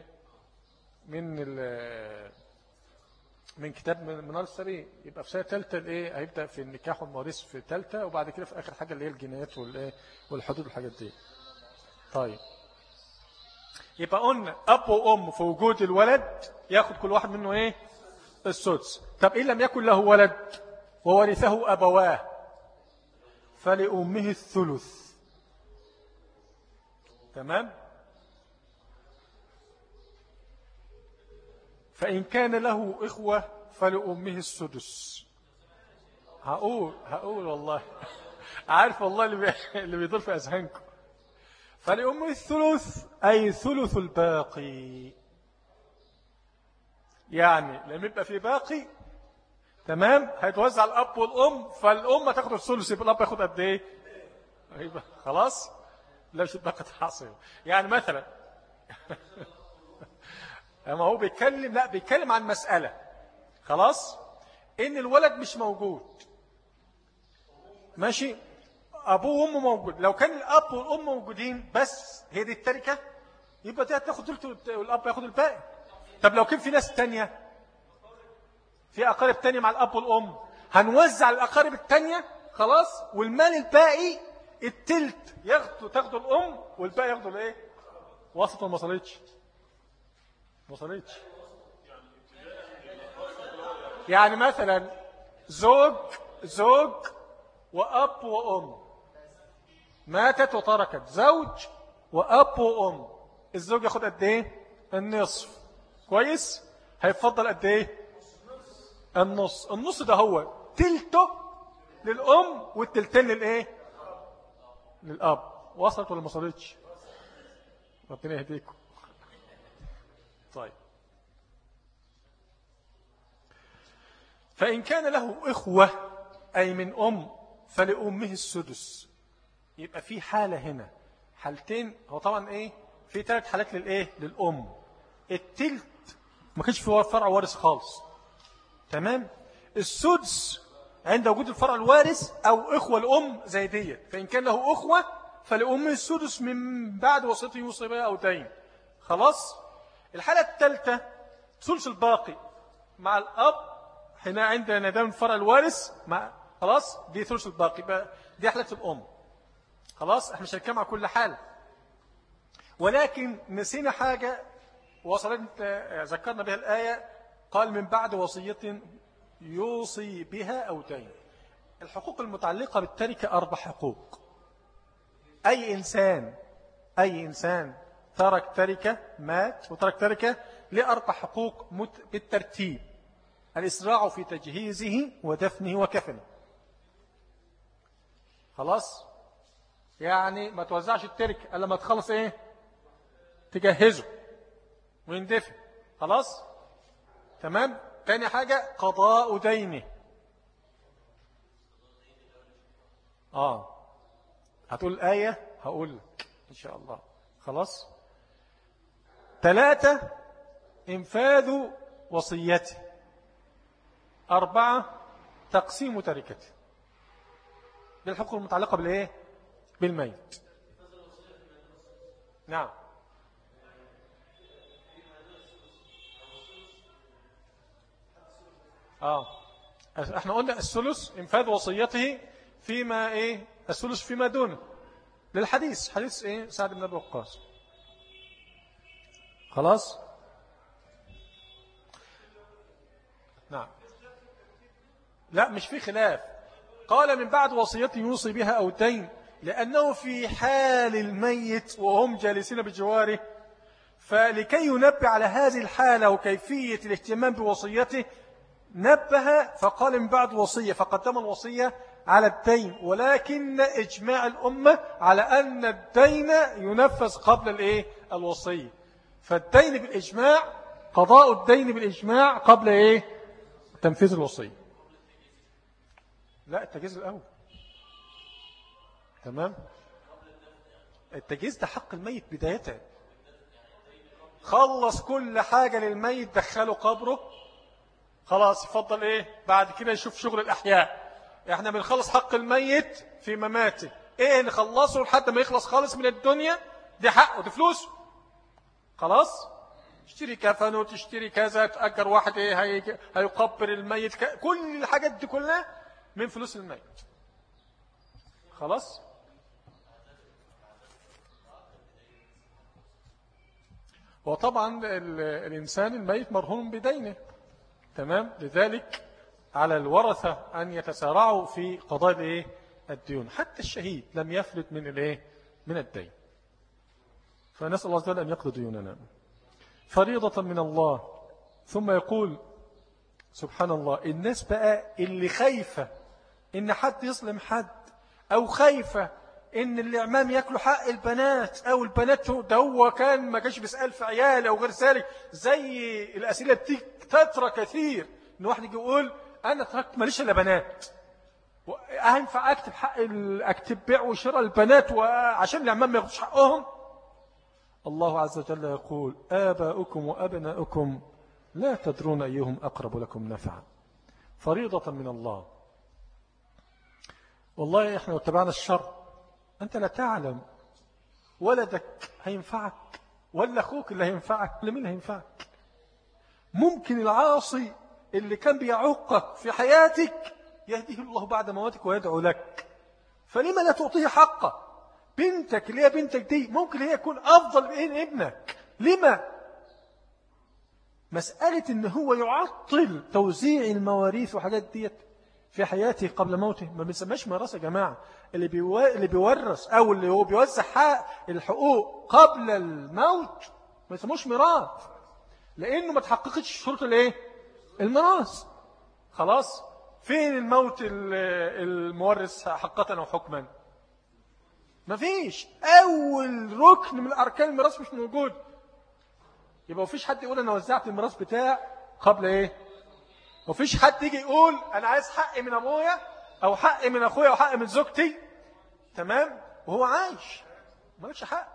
من كتاب منار السبيل. يبقى في سنة ثالثة هيبدأ في النكاح والمواريث في ثالثة، وبعد كده في آخر حاجة اللي هي الجنايات والحدود والحاجات دي. طيب، يبقى قلنا أب وأم في وجود الولد ياخد كل واحد منه السدس. طب إن لم يكن له ولد وورثه أبواه فلأمه الثلث. تمام؟ فإن كان له إخوة فلأمه السدس. هقول والله عارف والله اللي بيدور في أذهانكم. فلأمه الثلث أي ثلث الباقي، يعني لما يبقى في باقي تمام هيتوزع الأب والأم، فالأم تاخد الثلث، يبقى الأب ياخد قد إيه؟ يبقى خلاص لا مش الباقي تحصل. يعني مثلا اما هو بيتكلم عن مسألة خلاص إن الولد مش موجود، ماشي، أبوه وأمه موجود. لو كان الأب والأم موجودين بس هي دي التركة، يبقى دي هتاخد ثلث والأب ياخد الباقي. طب لو كان في ناس تانية، في أقارب تانية مع الأب والأم، هنوزع الأقارب التانية خلاص، والمال الباقي التلت تاخده الأم، والباقي ياخده وسط. ما وصلتش. يعني مثلا زوج وأب وأم، ماتت وتركت زوج وأب وأم، الزوج ياخد قد ايه؟ النصف. كويس؟ هيفضل قد ايه؟ النص ده هو تلته للأم والتلتين للأب. وصلت ولا ما وصلتش؟ ربنا يهديكم. طيب، فإن كان له إخوة أي من أم فلأمه السدس. يبقى في حالة هنا، حالتين. هو طبعا في 3 حالات للأم. التلت ما كانش في فرع وارث خالص. تمام؟ السدس عند وجود الفرع الوارث أو إخوة الأم زي دي. فإن كان له أخوة فلأمه السدس من بعد وصية يوصي بها أو دين. خلاص؟ الحالة الثالثة ثلث الباقي مع الأب، هنا عندنا ندام الفرع الوارث خلاص دي ثلث الباقي بقى، دي حالة الأم. خلاص احنا مش هنتكلم على كل حالة، ولكن نسينا حاجة ذكرنا بها الآية. قال من بعد وصية يوصي بها أو دين. الحقوق المتعلقة بالتركة 4 حقوق. أي إنسان ترك تركة، مات وترك تركة، ل4 حقوق بالترتيب: الإسراع في تجهيزه ودفنه وكفنه. خلاص؟ يعني ما توزعش التركة إلا ما تخلص تجهزه ويندفن. خلاص؟ تمام؟ تاني حاجة قضاء دينه. هتقول الآية، هقول لك إن شاء الله. خلاص؟ 3 إنفاذ وصيته. 4 تقسيم تركته. دي الحقوق المتعلقة بالميت. نعم. احنا قلنا الثلث انفاذ وصيته فيما الثلث فيما دونه، للحديث حديث سعد بن ابي وقاص. خلاص. نعم. لا مش في خلاف. قال من بعد وصية يوصي بها أو دين، لأنه في حال الميت وهم جالسين بجواره فلكي ينبه على هذه الحالة وكيفية الاهتمام بوصيته نبه فقال من بعد وصية، فقدم الوصية على الدين، ولكن إجماع الأمة على أن الدين ينفذ قبل الوصية. فالدين بالإجماع، قضاء الدين بالإجماع قبل تنفيذ الوصية. لا، التجهيز الأول. تمام. التجهيز ده حق الميت بدايته، خلص كل حاجة للميت، دخله قبره، خلاص يفضل بعد كده يشوف شغل الأحياء. احنا بنخلص حق الميت في مماته، اللي خلصه لحد ما يخلص خالص من الدنيا، دي حقه، دي فلوسه. خلاص، تشتري كفن وتشتري كذا، تأجر واحد هيقبر الميت، كل الحاجات دي كلها من فلوس الميت. خلاص. وطبعا الإنسان الميت مرهون بدينه. تمام. لذلك على الورثة أن يتسارعوا في قضاء الديون. حتى الشهيد لم يفلت من الدين. فنسأل الله تعالى أن يقضي ديوننا فريضة من الله. ثم يقول سبحان الله، الناس بقى اللي خايفة إن حد يظلم حد، أو خايفة إن الإعمام يأكلوا حق البنات، أو البنات ده هو كان ما كانش بيسأل في عيال أو غير ذلك، زي الأسئلة تترى كثير إن واحد يجي يقول أنا تركت ماليش إلا بنات، هينفع أكتب حق أكتب بيع وشراء البنات وعشان الإعمام ما ياخدوش حقهم؟ الله عز وجل يقول آباؤكم وأبناؤكم لا تدرون أيهم أقرب لكم نفعا. فريضة من الله. والله إحنا لو اتبعنا الشر أنت لا تعلم ولدك هينفعك ولا أخوك اللي هينفعك ولا مين هينفعك. ممكن العاصي اللي كان بيعوقك في حياتك يهديه الله بعد موتك ويدعو لك، فلما لا تعطيه حقه؟ بنتك اللي هي بنتك دي ممكن هي يكون أفضل من ابنك، لما؟ مسألة إن هو يعطل توزيع المواريث وحاجات ديت في حياته قبل موته ما بنسماش ميراث يا جماعة. اللي بيورث أو اللي هو بيوزع الحقوق قبل الموت ما يسموش ميراث، لأنه ما تحققتش شروط الميراث. خلاص، فين الموت المورث حقا أو حكما؟ ما فيش. أول ركن من أركان الميراث مش موجود. يبقى ما فيش حد يقول أنا وزعت الميراث بتاع قبل ما فيش حد يجي يقول أنا عايز حقي من أبويا أو حقي من أخويا أو حقي من زوجتي، تمام، وهو عايش ما لكش حق.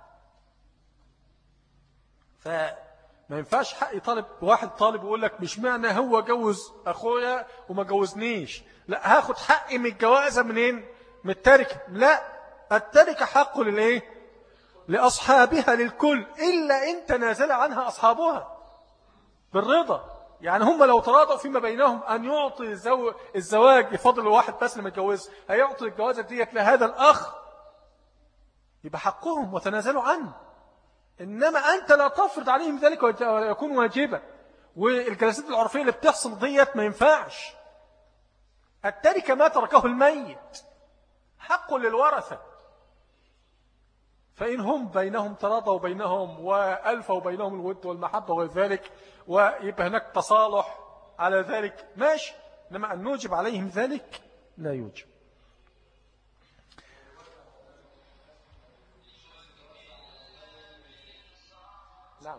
فما ينفعش حقي واحد طالب يقول لك مش معنى هو جوز أخويا وما جوزنيش، لا هاخد حقي من الجوازة منين؟ من التركة. لا، التركة حقه لأصحابها للكل، إلا إن تنازل عنها أصحابها بالرضا. يعني هم لو تراضوا فيما بينهم أن يعطي الزواج يفضل واحد بس لما يتجوز، هيعطي الجوازة ديت لهذا الأخ، يبقى حقهم وتنازلوا عنه. إنما أنت لا تفرض عليهم ذلك ويكون واجبا. والجلسات العرفية اللي بتحصل ديت ما ينفعش. التركة ما تركه الميت حق للورثة، فإن هم بينهم تراضوا بينهم وألفوا بينهم الود والمحبة وغير ذلك ويبقى هناك تصالح على ذلك ماشي، إنما أن نوجب عليهم ذلك لا يوجب. نعم.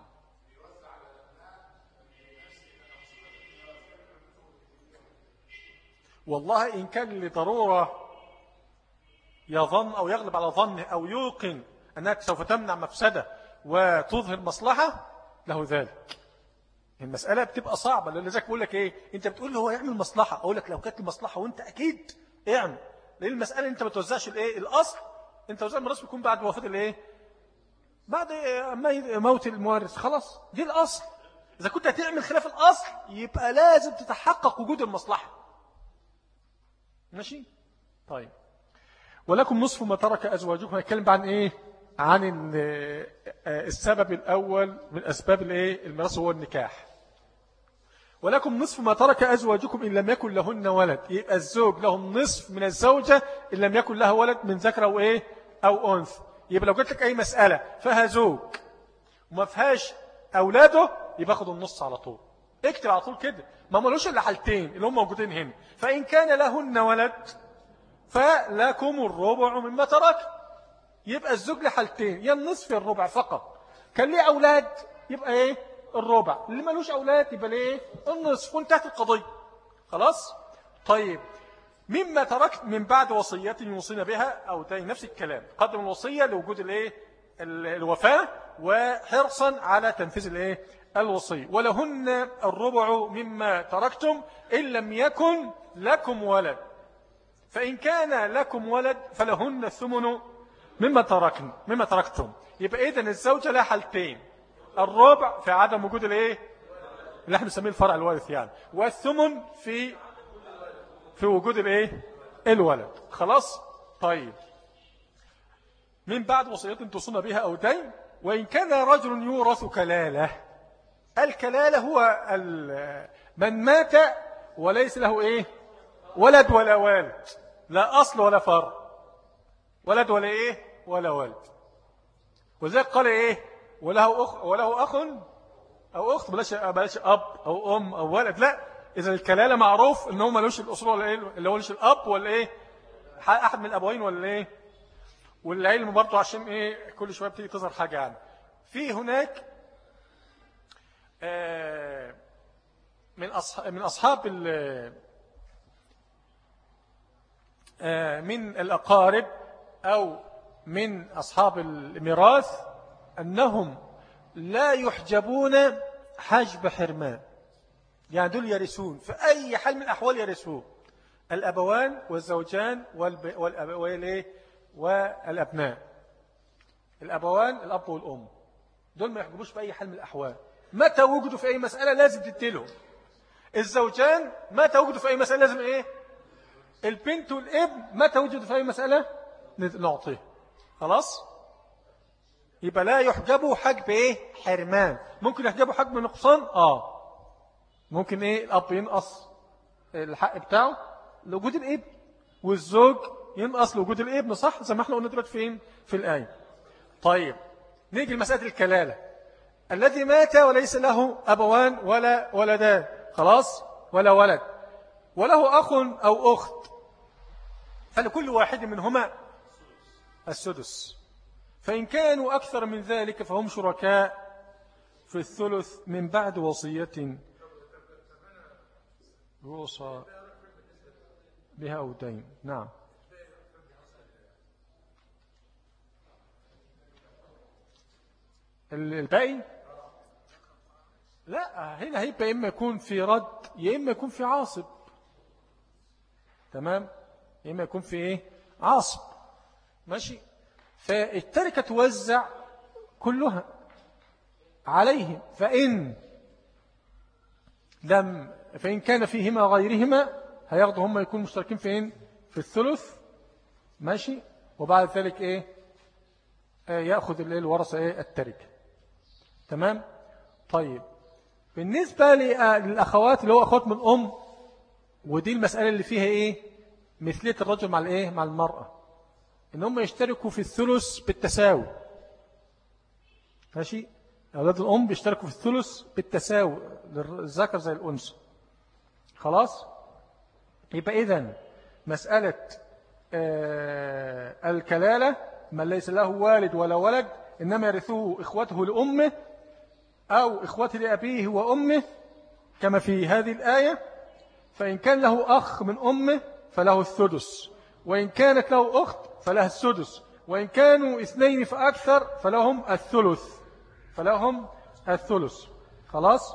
والله إن كان لضرورة يظن أو يغلب على ظنه أو يوقن أنك سوف تمنع مفسدة وتظهر مصلحة له ذلك. المسألة بتبقى صعبة، لذلك بقول لك أنت بتقول له هو يعمل مصلحة، أقول لك لو كانت المصلحة وأنت أكيد اعمل، لأن المسألة أنت ما توزعش الأصل، أنت توزع الميراث بيكون بعد وفاة بعد موت المورث، خلاص دي الأصل. إذا كنت هتعمل خلاف الأصل يبقى لازم تتحقق وجود المصلحة. ماشي؟ طيب. ولكم نصف ما ترك أزواجكم. هنتكلم عن عن السبب الأول من أسباب الميراث هو النكاح. ولكم نصف ما ترك أزواجكم إن لم يكن لهن ولد. يبقى الزوج له النصف من الزوجة إن لم يكن لها ولد من ذكر أو أنثى. يبقى لو قلت لك أي مسألة فيها زوج وما فيهاش أولاده يبقى ياخد النص على طول. اكتب على طول كده، ما ملوش إلا حالتين اللي هم موجودين هنا. فإن كان لهن ولد فلكم الربع مما ترك. يبقى الزوج له حالتين، يا النصف يا الربع فقط. كان ليه أولاد يبقى إيه؟ الربع. اللي ملوش أولاد يبقى ليه؟ النصف. وانتهت القضية. خلاص؟ طيب مما تركت من بعد وصية يوصينا بها أو دين، نفس الكلام. قدم الوصية لوجود الايه الوفاة وحرصا على تنفيذ الايه الوصية. ولهن الربع مما تركتم إن لم يكن لكم ولد، فإن كان لكم ولد فلهن الثمن مما تركتم. يبقى إذن الزوجة لها حالتين، الربع في عدم وجود الايه اللي احنا بنسميه الفرع الوارث يعني، والثمن في وجود الايه الولد. خلاص. طيب من بعد وصية توصون بها أو دين. وإن كان رجل يورث كلالة، الكلالة هو من مات وليس له ايه ولد ولا والد، لا أصل ولا فرع، ولد ولا ايه ولا والد. وذلك قال ايه وله أخ أو أخت، بلاش أب أو أم أو ولد. لا، إذا الكلالة معروف إنه ملوش الأصول ولا إيه، اللي هو ملوش الأب ولا إيه أحد من الأبوين ولا إيه. والعلم برضه عشان إيه كل شوية بتيجي تظهر حاجة يعني. في هناك من أصحاب من الأقارب أو من أصحاب الميراث أنهم لا يحجبون حجب حرمان، يعني دول يرثون في أي حال من الأحوال، يرثون الأبوان والزوجان والأبناء. الأبوان الأب والأم دول ما يحجبوش في أي حال من الأحوال، متى وجدوا في أي مسألة لازم تديلهم. الزوجان متى وجدوا في أي مسألة لازم إيه، البنت والابن متى وجدوا في أي مسألة نعطيه. خلاص. يبقى لا يحجبوا حجب ايه حرمان. ممكن يحجبوا حجب نقصان، ممكن ايه الاب ينقص الحق بتاعه لوجود الابن، والزوج ينقص لوجود الابن، صح زي ما احنا قلنا دلوقتي فين في الآية. طيب نيجي لمسألة الكلالة. الذي مات وليس له أبوان ولا ولدان، خلاص، ولا ولد، وله أخ أو أخت، فلكل واحد منهما السدس. فإن كانوا أكثر من ذلك فهم شركاء في الثلث من بعد وصية يوصى بها أو دين. نعم. الباقي لا، هنا هيبقى إما يكون في رد يا إما يكون في عاصب. تمام، يا إما يكون في إيه عاصب. ماشي. فالتركة توزع كلها عليهم، فإن كان فيهما غيرهما هياخدوا هم يكونوا مشتركين فين في الثلث. ماشي. وبعد ذلك إيه يأخذ الورثة إيه التركة. تمام. طيب بالنسبة للأخوات اللي هو أخوات من أم، ودي المسألة اللي فيها إيه مثلية الرجل مع الإيه مع المرأة، إن هم يشتركوا في الثلث بالتساوي. ماشي. أولاد الأم بيشتركوا في الثلث بالتساوي، للذكر زي الأنثى. خلاص. يبقى إذن مسألة الكلالة من ليس له والد ولا ولد إنما يرثوه إخوته لأمه أو إخوته لأبيه وأمه كما في هذه الآية. فإن كان له أخ من أمه فله السدس، وإن كانت له أخت فلها السدس، وإن كانوا اثنين فأكثر فلهم الثلث. خلاص.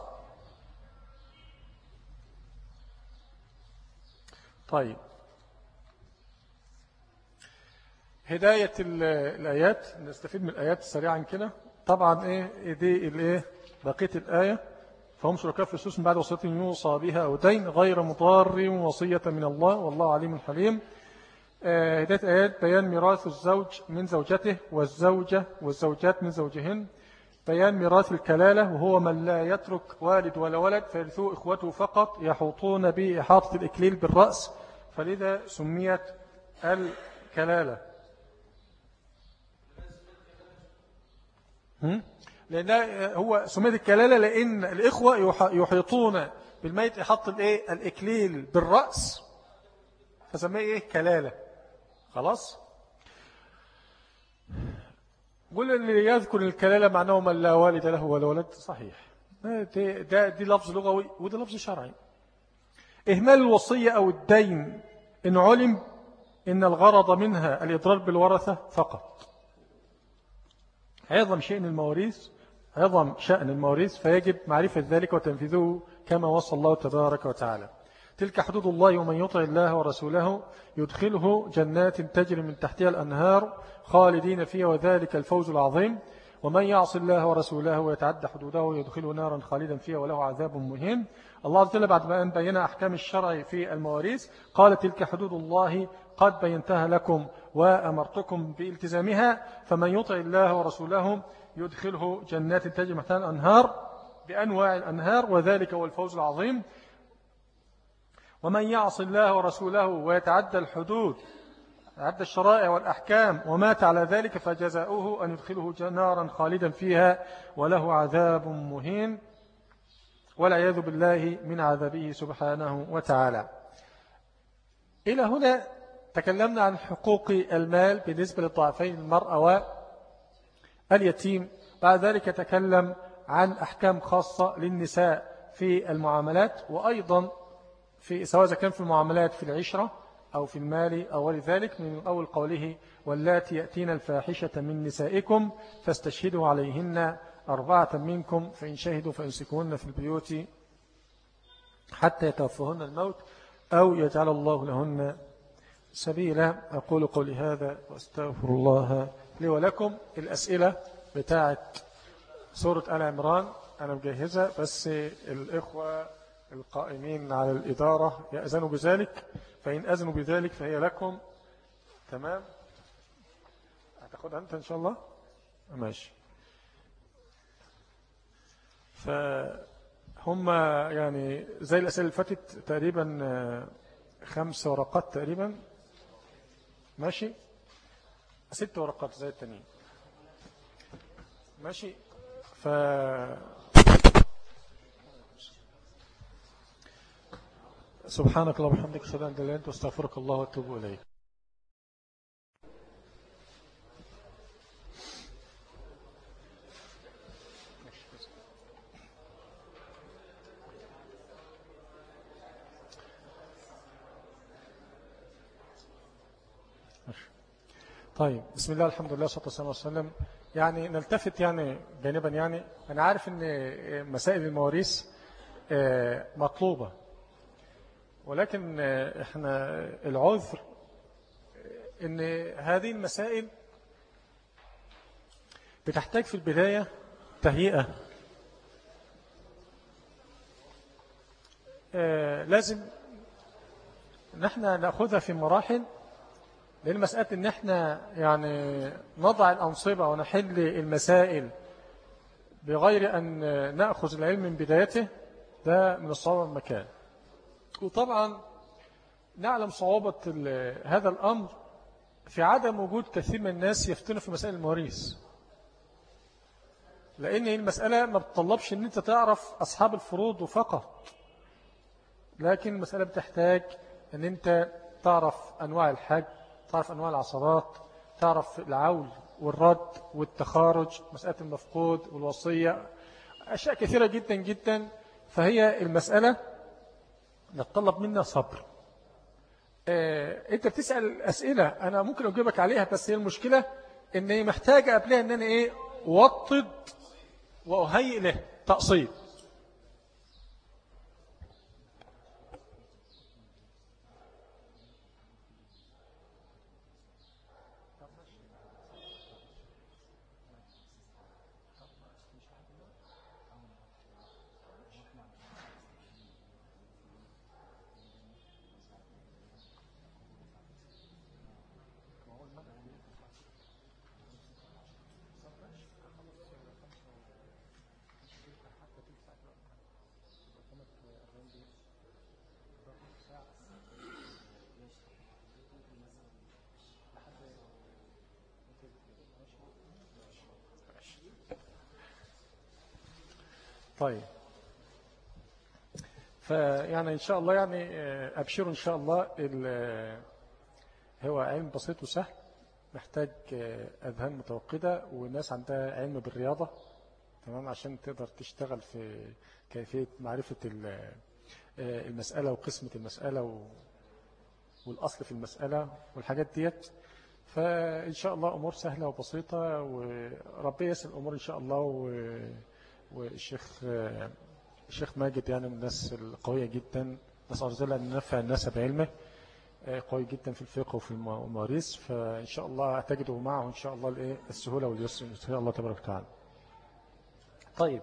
طيب هداية الآيات، نستفيد من الآيات سريعا كده. طبعا دي بقية الآية. فهم شركاء في الثلث من بعد وصية يوصى بها أو دين غير مضار وصية من الله والله عليم حليم. هداية آيات بيان ميراث الزوج من زوجته والزوجة والزوجات من زوجهن. بيان ميراث الكلالة وهو من لا يترك والد ولا ولد فيرثوه إخوته فقط يحوطون بإحاطة الإكليل بالرأس، فلذا سميت الكلالة. لأن هو سميت الكلالة لأن الإخوة يحيطون بالميت يحط الإكليل بالرأس فسميه كلالة. خلاص. قل اللي يذكر الكلالة معناه من لا والد له ولا ولد صحيح، دي لفظ لغوي وده لفظ شرعي. إهمال الوصية أو الدين إن علم إن الغرض منها الإضرار بالورثة فقط. عظم شأن المواريث فيجب معرفة ذلك وتنفيذه كما وصى الله تبارك وتعالى. تلك حدود الله ومن يطع الله ورسوله يدخله جنات تجري من تحتها الأنهار خالدين فيها وذلك الفوز العظيم ومن يعص الله ورسوله ويتعدى حدوده يدخله نارا خالدا فيها وله عذاب مهين. الله عز وجل بعد ما أن بين أحكام الشرع في المواريث قال تلك حدود الله قد بينتها لكم وأمرتكم بالتزامها فمن يطع الله ورسوله يدخله جنات تجري من تحتها الأنهار بأنواع الأنهار وذلك هو الفوز العظيم. ومن يعص الله ورسوله ويتعدى الحدود عد الشرائع والأحكام ومات على ذلك فجزاؤه أن يدخله نارا خالدا فيها وله عذاب مهين والعياذ بالله من عذابه سبحانه وتعالى. إلى هنا تكلمنا عن حقوق المال بالنسبة للضعفين المرأة واليتيم. بعد ذلك تكلم عن أحكام خاصة للنساء في المعاملات وأيضا في سواء كان في المعاملات في العشرة أو في المال أو ولذلك من أول قوله واللاتي يأتين الفاحشة من نسائكم فاستشهدوا عليهن 4 منكم فإن شهدوا فأمسكوهن في البيوت حتى يتوفهن الموت أو يجعل الله لهن سبيلا. أقول قولي هذا وأستغفر الله لي ولكم. الأسئلة بتاعت سورة آل عمران أنا مجهزة بس الإخوة القائمين على الإدارة يأذنوا بذلك فإن أذنوا بذلك فهي لكم. تمام. هتاخدها أنت إن شاء الله ماشي. فهم يعني زي الأسئلة اللي فاتت تقريبا 5 ورقات تقريبا ماشي 6 ورقات زي التانيين ماشي. سبحانك اللهم وبحمدك أشهد أن لا إله إلا أنت أستغفرك الله وأتوب إليك. طيب بسم الله الحمد لله والصلاة والسلام على رسول الله. يعني نلتفت يعني جانبا يعني أنا عارف أن مسائل المواريث مطلوبة ولكن احنا العذر ان هذه المسائل بتحتاج في البداية تهيئة. لازم نحن نأخذها في مراحل لأن مسألة ان احنا يعني نضع الأنصبة ونحل المسائل بغير أن نأخذ العلم من بدايته ده من الصعوبة المكان. وطبعا نعلم صعوبة هذا الأمر في عدم وجود كثير من الناس يفتنوا في مسائل المواريث لأن المسألة ما بتطلبش أن أنت تعرف أصحاب الفروض فقط لكن المسألة بتحتاج أن أنت تعرف أنواع الحج تعرف أنواع العصبات تعرف العول والرد والتخارج مسألة المفقود والوصية أشياء كثيرة جدا جدا. فهي المسألة نتطلب منا صبر. انت بتسأل أسئلة أنا ممكن أجيبك عليها بس هي المشكلة ان هي محتاجة قبلها ان أنا وطد وأهيئ له تقصيد. طيب، فيعني إن شاء الله يعني أبشروا إن شاء الله. هو علم بسيط وسهل، محتاج أذهان متوقدة وناس عندها علم بالرياضة، تمام، عشان تقدر تشتغل في كيفية معرفة المسألة وقسمة المسألة والأصل في المسألة والحاجات ديت. فإن شاء الله أمور سهلة وبسيطة، وربي يسر الأمور إن شاء الله. الشيخ ماجد يعني من الناس القوية جدا، نسأل الله أن ننفع الناس بعلمه، قوي جدا في الفقه وفي المواريث. فإن شاء الله تجدوا معه إن شاء الله السهولة واليسر إن شاء الله تبارك وتعالى. طيب،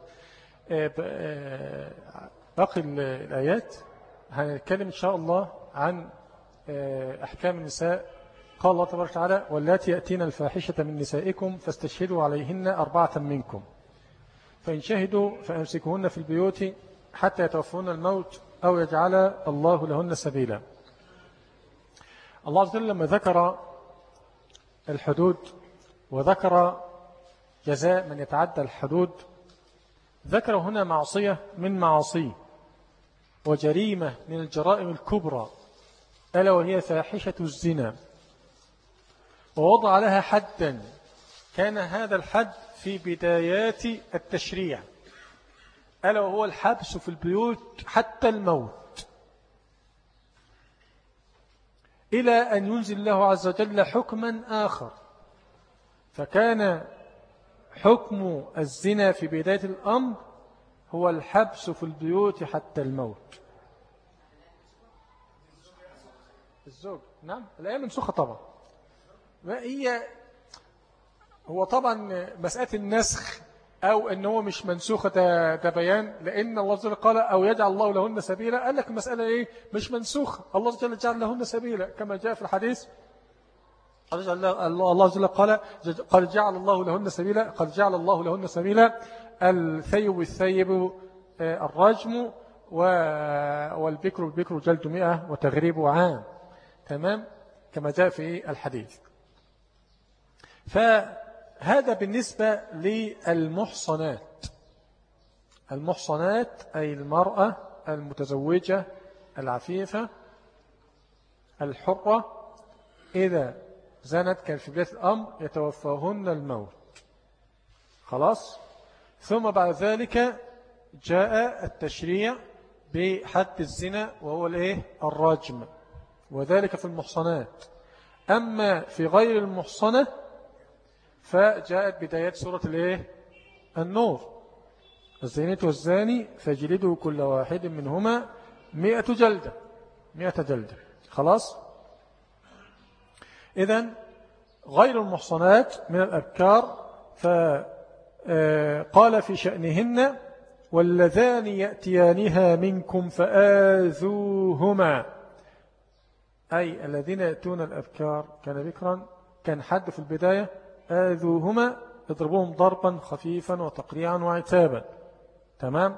باقي الآيات هنتكلم إن شاء الله عن أحكام النساء. قال الله تبارك وتعالى: واللاتي يأتين الفاحشة من نسائكم فاستشهدوا عليهن 4 منكم فإن شهدوا فأمسكوهن في البيوت حتى يتوفون الموت أو يجعل الله لهن سبيلا. الله عز وجل لما ذكر الحدود وذكر جزاء من يتعدى الحدود، ذكر هنا معصية من معاصيه وجريمة من الجرائم الكبرى، ألا وهي فاحشة الزنا، ووضع لها حدا. كان هذا الحد في بدايات التشريع، ألا وهو الحبس في البيوت حتى الموت، إلى أن ينزل الله عز وجل حكما آخر. فكان حكم الزنا في بداية الأمر هو الحبس في البيوت حتى الموت. الزوج، نعم، الآية منسوخة طبعا. هو طبعا مسألة النسخ أو أنه مش منسوخة ده بيان، لأن الله عز وجل قال: أو يجعل الله لهن سبيلا. قال لك المسألة مش منسوخة، الله عز وجل جعل لهن سبيلا كما جاء في الحديث. الله عز وجل قال جعل الله لهن سبيلا، قد جعل الله لهن سبيلا. الثيب الثيب الرجم، والبكر البكر جلد 100 وتغريب عام، تمام، كما جاء في الحديث. فهذا بالنسبة للمحصنات. المحصنات أي المرأة المتزوجة العفيفة الحرة، إذا زنت كان في بداية الأمر يتوفاهن الموت، خلاص. ثم بعد ذلك جاء التشريع بحد الزنا وهو الرجم، وذلك في المحصنات. أما في غير المحصنة فجاءت بدايات سورة النور: الزانية والزاني فاجلدوا كل واحد منهما 100 جلدة، 100 جلدة، خلاص. إذن غير المحصنات من الأبكار فقال في شأنهن: واللذان يأتيانها منكم فآذوهما، أي الذين يأتون الأبكار كان بكرا، كان حد في البداية: آذوهما، اضربوهم ضربا خفيفا وتقريعا وعتابا، تمام،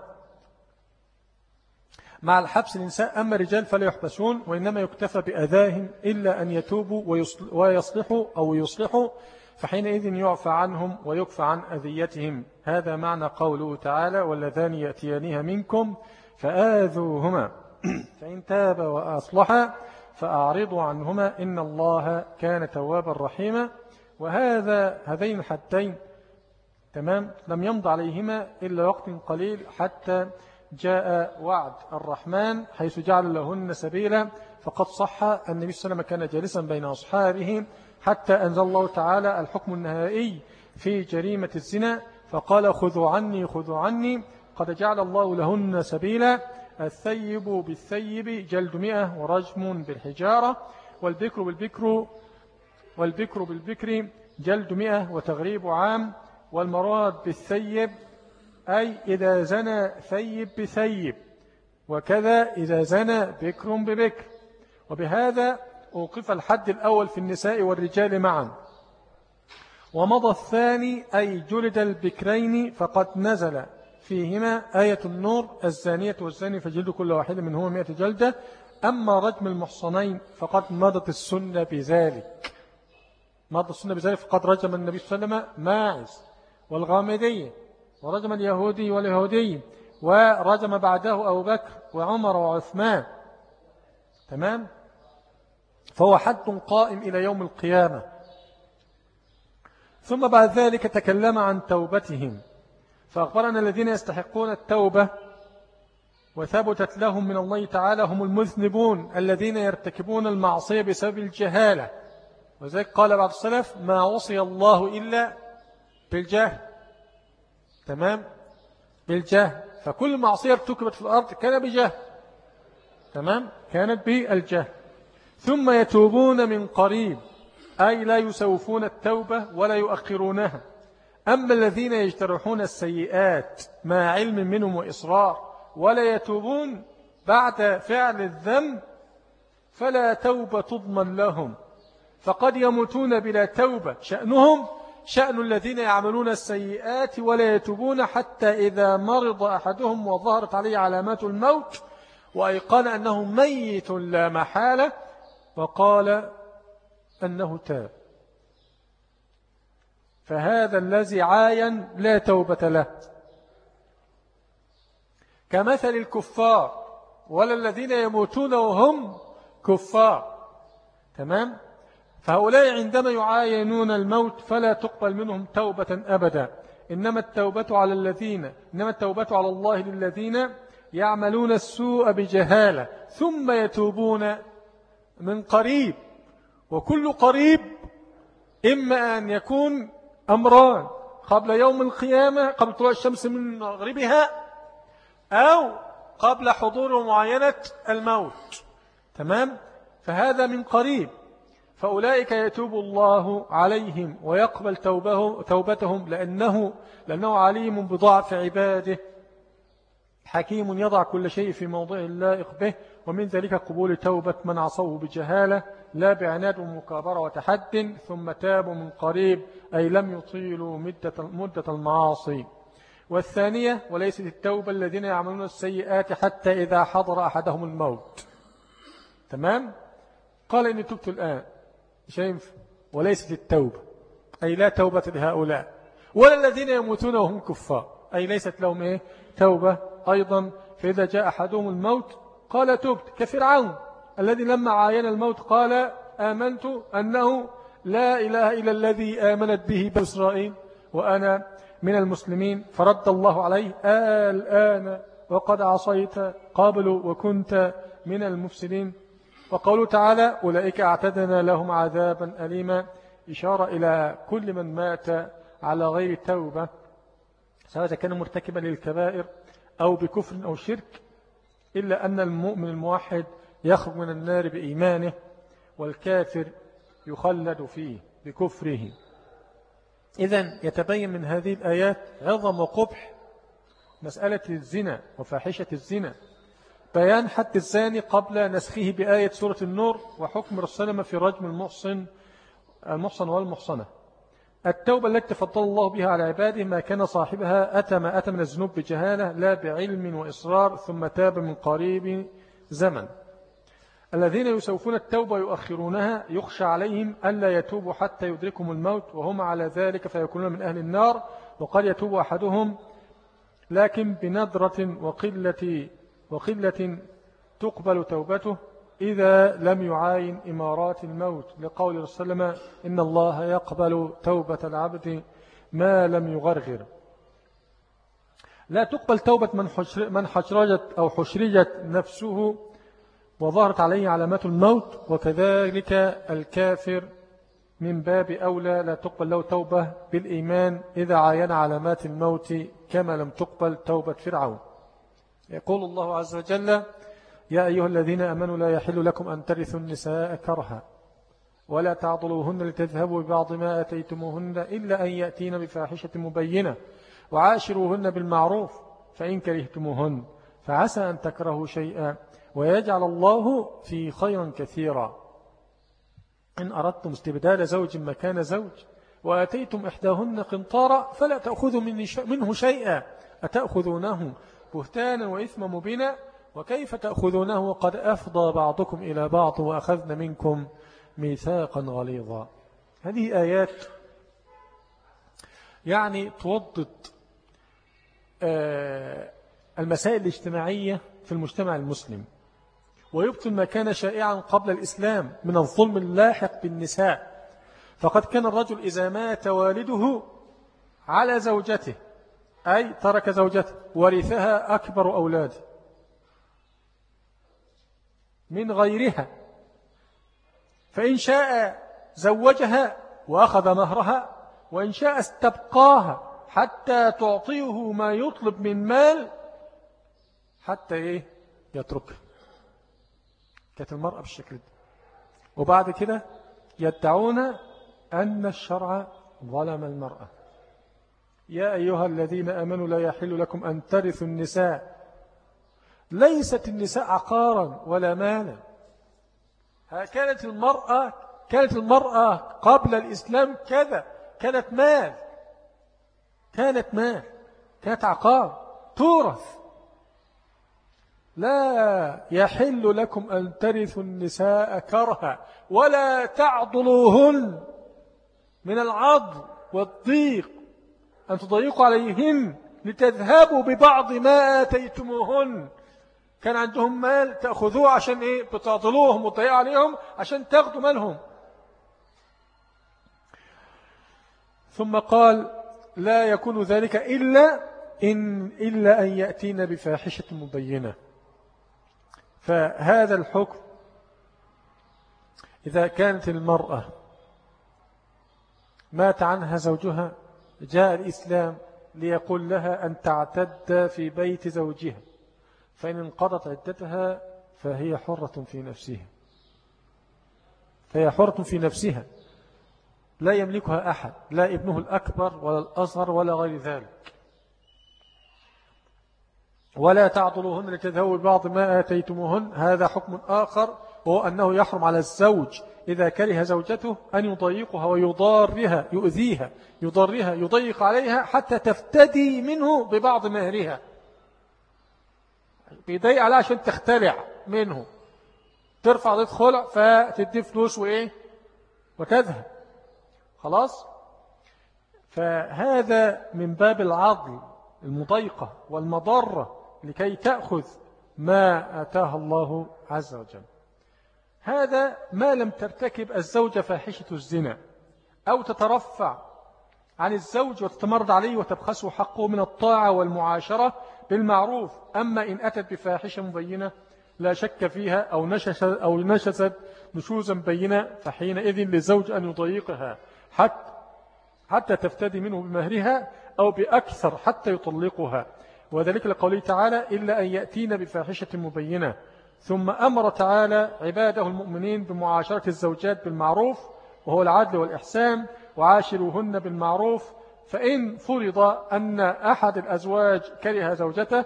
مع الحبس النساء. أما الرجال فلا يحبسون، وإنما يكتفى بأذاهم إلا أن يتوبوا ويصلحوا أو يصلحوا، فحينئذ يعفى عنهم ويكفى عن أذيتهم. هذا معنى قوله تعالى: واللذان يأتيانها منكم فآذوهما فإن تاب وأصلحا فأعرضوا عنهما إن الله كان توابا رحيما. هذين الحدين، تمام، لم يمض عليهما إلا وقت قليل حتى جاء وعد الرحمن حيث جعل لهن سبيلا. فقد صح أن النبي صلى الله عليه وسلم كان جالسا بين أصحابه حتى أنزل الله تعالى الحكم النهائي في جريمة الزنا، فقال: خذوا عني خذوا عني، قد جعل الله لهن سبيلا. الثيب بالثيب جلد 100 ورجم بالحجارة، والبكر بالبكر جلد 100 وتغريب عام. والمراد بالثيب أي إذا زنى ثيب بثيب، وكذا إذا زنى بكر ببكر. وبهذا أوقف الحد الأول في النساء والرجال معا، ومضى الثاني أي جلد البكرين، فقد نزل فيهما آية النور: الزانية والزاني فجلدوا كل واحد منهما 100 جلدة. أما رجم المحصنين فقد مضت السنة بذلك، فقد رجم النبي صلى الله عليه وسلم ماعز والغامدية، ورجم اليهودي واليهودي، ورجم بعده أبو بكر وعمر وعثمان. تمام؟ فهو حد قائم إلى يوم القيامة. ثم بعد ذلك تكلم عن توبتهم فأخبرنا الذين يستحقون التوبة وثبتت لهم من الله تعالى هم المذنبون الذين يرتكبون المعصية بسبب الجهالة. وذلك قال بعض السلف ما عصي الله إلا بالجهل. تمام؟ بالجهل. فكل معصية ارتكبت في الأرض كان بجهل. تمام؟ كانت بالجهل. ثم يتوبون من قريب أي لا يسوفون التوبة ولا يؤخرونها. أما الذين يجترحون السيئات مع علم منهم وإصرار ولا يتوبون بعد فعل الذنب فلا توبة تضمن لهم، فقد يموتون بلا توبة. شأنهم شأن الذين يعملون السيئات ولا يتوبون حتى إذا مرض أحدهم وظهرت عليه علامات الموت وأيقن أنه ميت لا محالة وقال أنه تاب، فهذا الذي عاين لا توبة له. كمثل الكفار ولا الذين يموتون وهم كفار. تمام؟ فهؤلاء عندما يعاينون الموت فلا تقبل منهم توبة أبدا. إنما التوبة على الله للذين يعملون السوء بجهالة ثم يتوبون من قريب. وكل قريب إما أن يكون أمران قبل يوم القيامة قبل طلوع الشمس من مغربها أو قبل حضور معاينة الموت. تمام؟ فهذا من قريب. فأولئك يتوب الله عليهم ويقبل توبتهم لأنه عليم بضعف عباده حكيم يضع كل شيء في موضع اللائق به. ومن ذلك قبول توبة من عصوه بجهالة لا بعناد ومكابرة وتحد ثم تابوا من قريب أي لم يطيلوا مدة المعاصي. والثانية وليست التوبة الذين يعملون السيئات حتى إذا حضر أحدهم الموت. تمام؟ قال إني تبت الآن شايف. وليست التوبة أي لا توبة لهؤلاء ولا الذين يموتون وهم كفار أي ليست لهم توبة أيضا. فإذا جاء أحدهم الموت قال تبت كفرعون الذي لما عاين الموت قال آمنت أنه لا إله إلا الذي آمنت به بنو إسرائيل وأنا من المسلمين. فرد الله عليه الآن وقد عصيت قبل وكنت من المفسدين. وقالوا تعالى أولئك اعتدنا لهم عذابا أليما إشارة إلى كل من مات على غير توبة سواء كان مرتكبا للكبائر أو بكفر أو شرك إلا أن المؤمن الموحد يخرج من النار بإيمانه والكافر يخلد فيه بكفره. إذن يتبين من هذه الآيات عظم وقبح مسألة الزنا وفاحشة الزنا. بيان حد الزاني قبل نسخه بآية سورة النور وحكم رسولنا في رجم المحصن والمحصنة. التوبة التي تفضل الله بها على عباده ما كان صاحبها أتى من الذنوب بجهالة لا بعلم وإصرار ثم تاب من قريب زمن. الذين يسوفون التوبة يؤخرونها يخشى عليهم ألا يتوبوا حتى يدركهم الموت وهم على ذلك فيكونون من أهل النار. وقد يتوب أحدهم لكن بندرة وقلة تقبل توبته إذا لم يعاين إمارات الموت لقول رسول الله صلى الله عليه وسلم إن الله يقبل توبة العبد ما لم يغرغر. لا تقبل توبة من حشرجت نفسه وظهرت عليه علامات الموت وكذلك الكافر من باب أولى لا تقبل له توبة بالإيمان إذا عاين علامات الموت كما لم تقبل توبة فرعون. يقول الله عز وجل يا أيها الذين أمنوا لا يحل لكم أن ترثوا النساء كرها ولا تعضلوهن لتذهبوا ببعض ما أتيتموهن إلا أن يأتين بفاحشة مبينة وعاشروهن بالمعروف فإن كرهتموهن فعسى أن تكرهوا شيئا ويجعل الله في خيرا كثيرا. إن أردتم استبدال زوج مكان زوج وآتيتم إحداهن قنطارا فلا تأخذوا منه شيئا أتأخذونه بهتانا وإثما مبينا وكيف تأخذونه وقد أفضى بعضكم إلى بعض وأخذنا منكم ميثاقا غليظا. هذه آيات يعني توضد المسائل الاجتماعية في المجتمع المسلم، ويبطل ما كان شائعا قبل الإسلام من الظلم اللاحق بالنساء. فقد كان الرجل إذا مات والده على زوجته، أي ترك زوجته، ورثها أكبر أولاده من غيرها، فإن شاء زوجها وأخذ مهرها، وإن شاء استبقاها حتى تعطيه ما يطلب من مال حتى يتركها. كانت المرأة بالشكل ده. وبعد كده يدعون أن الشرع ظلم المرأة. يا أيها الذين آمنوا لا يحل لكم أن ترثوا النساء. ليست النساء عقارا ولا مالا. كانت المرأة قبل الإسلام كذا، كانت مال، كانت عقار تورث. لا يحل لكم أن ترثوا النساء كرها ولا تعضلوهن من العضل والضيق أن تضيقوا عليهن لتذهبوا ببعض ما آتيتموهن. كان عندهم مال تأخذوه عشان بتعضلوهم وتضيقوا عليهم عشان تاخذوا مالهم. ثم قال لا يكون ذلك إلا أن يأتينا بفاحشة مبينة. فهذا الحكم إذا كانت المرأة مات عنها زوجها، جاء الإسلام ليقول لها أن تعتد في بيت زوجها، فإن انقضت عدتها فهي حرة في نفسها، لا يملكها أحد، لا ابنه الأكبر ولا الأصغر ولا غير ذلك. ولا تعضلوهن لتذهبوا ببعض ما آتيتموهن. هذا حكم آخر، وهو أنه يحرم على الزوج إذا كره زوجته أن يضيقها ويضارها، يؤذيها، يضرها، يضيق عليها حتى تفتدي منه ببعض مهرها. بيضيق عليها عشان تختلع منه، ترفع ضد خلع فتدي فلوس وتذهب خلاص. فهذا من باب العضل، المضيقة والمضرة، لكي تأخذ ما آتاها الله عز وجل. هذا ما لم ترتكب الزوجة فاحشة الزنا أو تترفع عن الزوج وتتمرد عليه وتبخسه حقه من الطاعة والمعاشرة بالمعروف. أما إن أتت بفاحشة مبينة لا شك فيها أو نشست نشوزا بينة، فحينئذ للزوج أن يضيقها حتى تفتدي منه بمهرها أو بأكثر حتى يطلقها. وذلك لقوله تعالى إلا أن يأتين بفاحشة مبينة. ثم أمر تعالى عباده المؤمنين بمعاشرة الزوجات بالمعروف، وهو العدل والإحسان، وعاشروهن بالمعروف. فإن فرض أن أحد الأزواج كره زوجته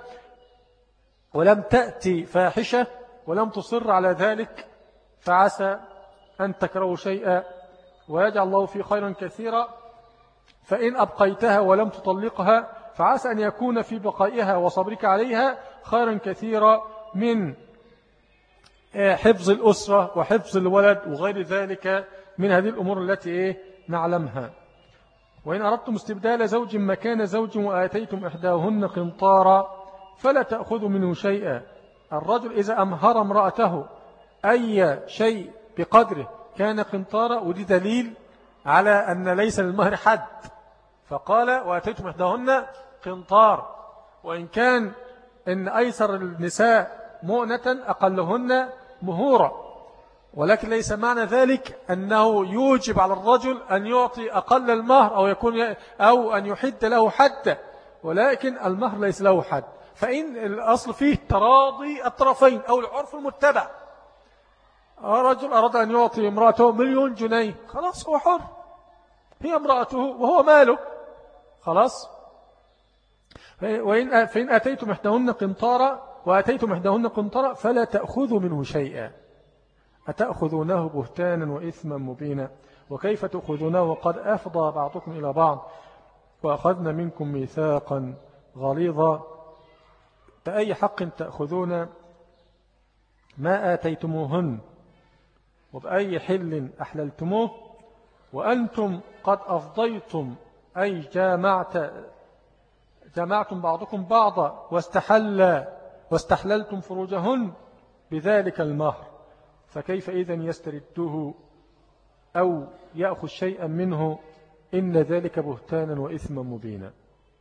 ولم تأتي فاحشة ولم تصر على ذلك، فعسى أن تكرهوا شيئا ويجعل الله فيه خيرا كثيرا. فإن أبقيتها ولم تطلقها فعسى أن يكون في بقائها وصبرك عليها خيرا كثيرا من حفظ الأسرة وحفظ الولد وغير ذلك من هذه الأمور التي نعلمها. وإن أردتم استبدال زوج مكان زوج وآتيتم إحداهن قنطارا فلا تأخذوا منه شيئا. الرجل إذا أمهر امرأته أي شيء بقدره كان قنطارا، ودي دليل على أن ليس للمهر حد، فقال وآتيتم إحداهن قنطار. وإن كان إن أيسر النساء مؤنة أقلهن مهورا، ولكن ليس معنى ذلك أنه يوجب على الرجل أن يعطي أقل المهر أو أن يحد له حد، ولكن المهر ليس له حد. فإن الأصل فيه تراضي الطرفين أو العرف المتبع. رجل أراد أن يعطي امرأته 1,000,000 جنيه، خلاص هو حر، هي امرأته وهو ماله، خلاص. فإن أتيتم إحداهن قنطارا وأتيتم إحداهن قنطارا فلا تأخذوا منه شيئا أتأخذونه بهتانا وإثما مبينا وكيف تأخذونه وقد أفضى بعضكم إلى بعض وأخذنا منكم ميثاقا غليظا. بأي حق تأخذون ما آتيتموهن وبأي حل أحللتموه جمعتم بعضكم بعضا واستحللتم فروجهن بذلك المهر، فكيف إذن يسترده أو يأخذ شيئا منه؟ إن ذلك بهتانا وإثما مبينا.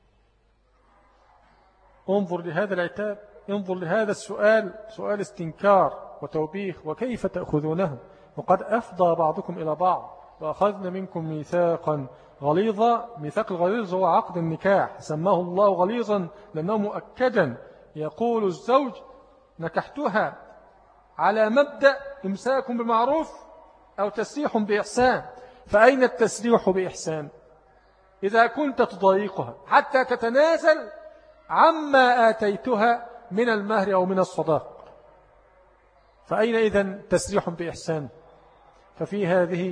انظر لهذا العتاب، انظر لهذا السؤال، سؤال استنكار وتوبيخ، وكيف تأخذونه وقد أفضى بعضكم إلى بعض وأخذنا منكم ميثاقا غليظا. ميثاق الغليظ هو عقد النكاح، سماه الله غليظا لأنه مؤكدا. يقول الزوج نكحتها على مبدأ إمساك بمعروف أو تسريح بإحسان، فأين التسريح بإحسان إذا كنت تضايقها حتى تتنازل عما آتيتها من المهر أو من الصداق؟ فأين إذن تسريح بإحسان؟ ففي هذه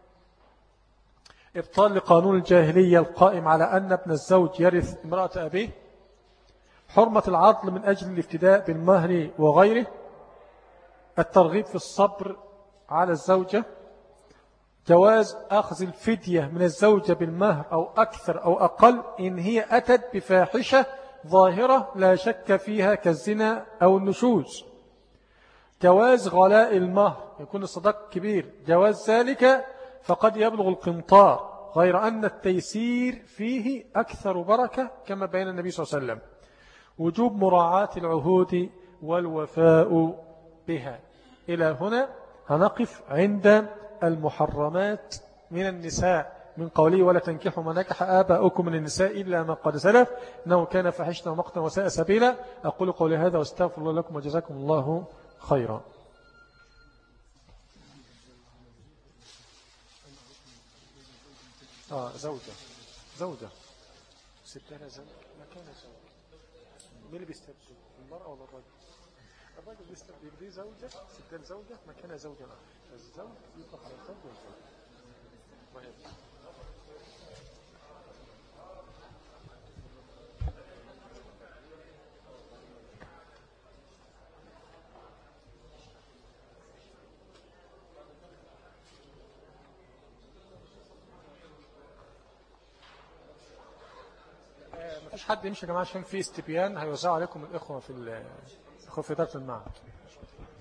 إبطال لقانون الجاهلية القائم على أن ابن الزوج يرث امرأة أبيه، حرمة العضل من أجل الافتداء بالمهر وغيره، الترغيب في الصبر على الزوجة، جواز أخذ الفدية من الزوجة بالمهر أو أكثر أو أقل إن هي أتت بفاحشة ظاهرة لا شك فيها كالزنا أو النشوز، جواز غلاء المهر يكون الصداق كبير، جواز ذلك فقد يبلغ القنطار، غير أن التيسير فيه أكثر بركة كما بين النبي صلى الله عليه وسلم، وجوب مراعاة العهود والوفاء بها. إلى هنا هنقف عند المحرمات من النساء من قوله ولا تنكحوا ما نكح آباؤكم من النساء إلا ما قد سلف إنه كان فحشنا ومقتا وساء سبيلا. أقول قولي هذا واستغفر الله لكم وجزاكم الله خيرا. زوجة ستها زوجة مكان زوجة. مين اللي بيستبدل، المرأة ولا الرجل؟ الرجل بيستبدل دي زوجة، ستها زوجة مكان زوجة. الزوج يطلق على الزوج والزوج. مفيش حد يمشي يا جماعة عشان في استبيان هيوزعوا عليكم الإخوة في إدارة المعهد.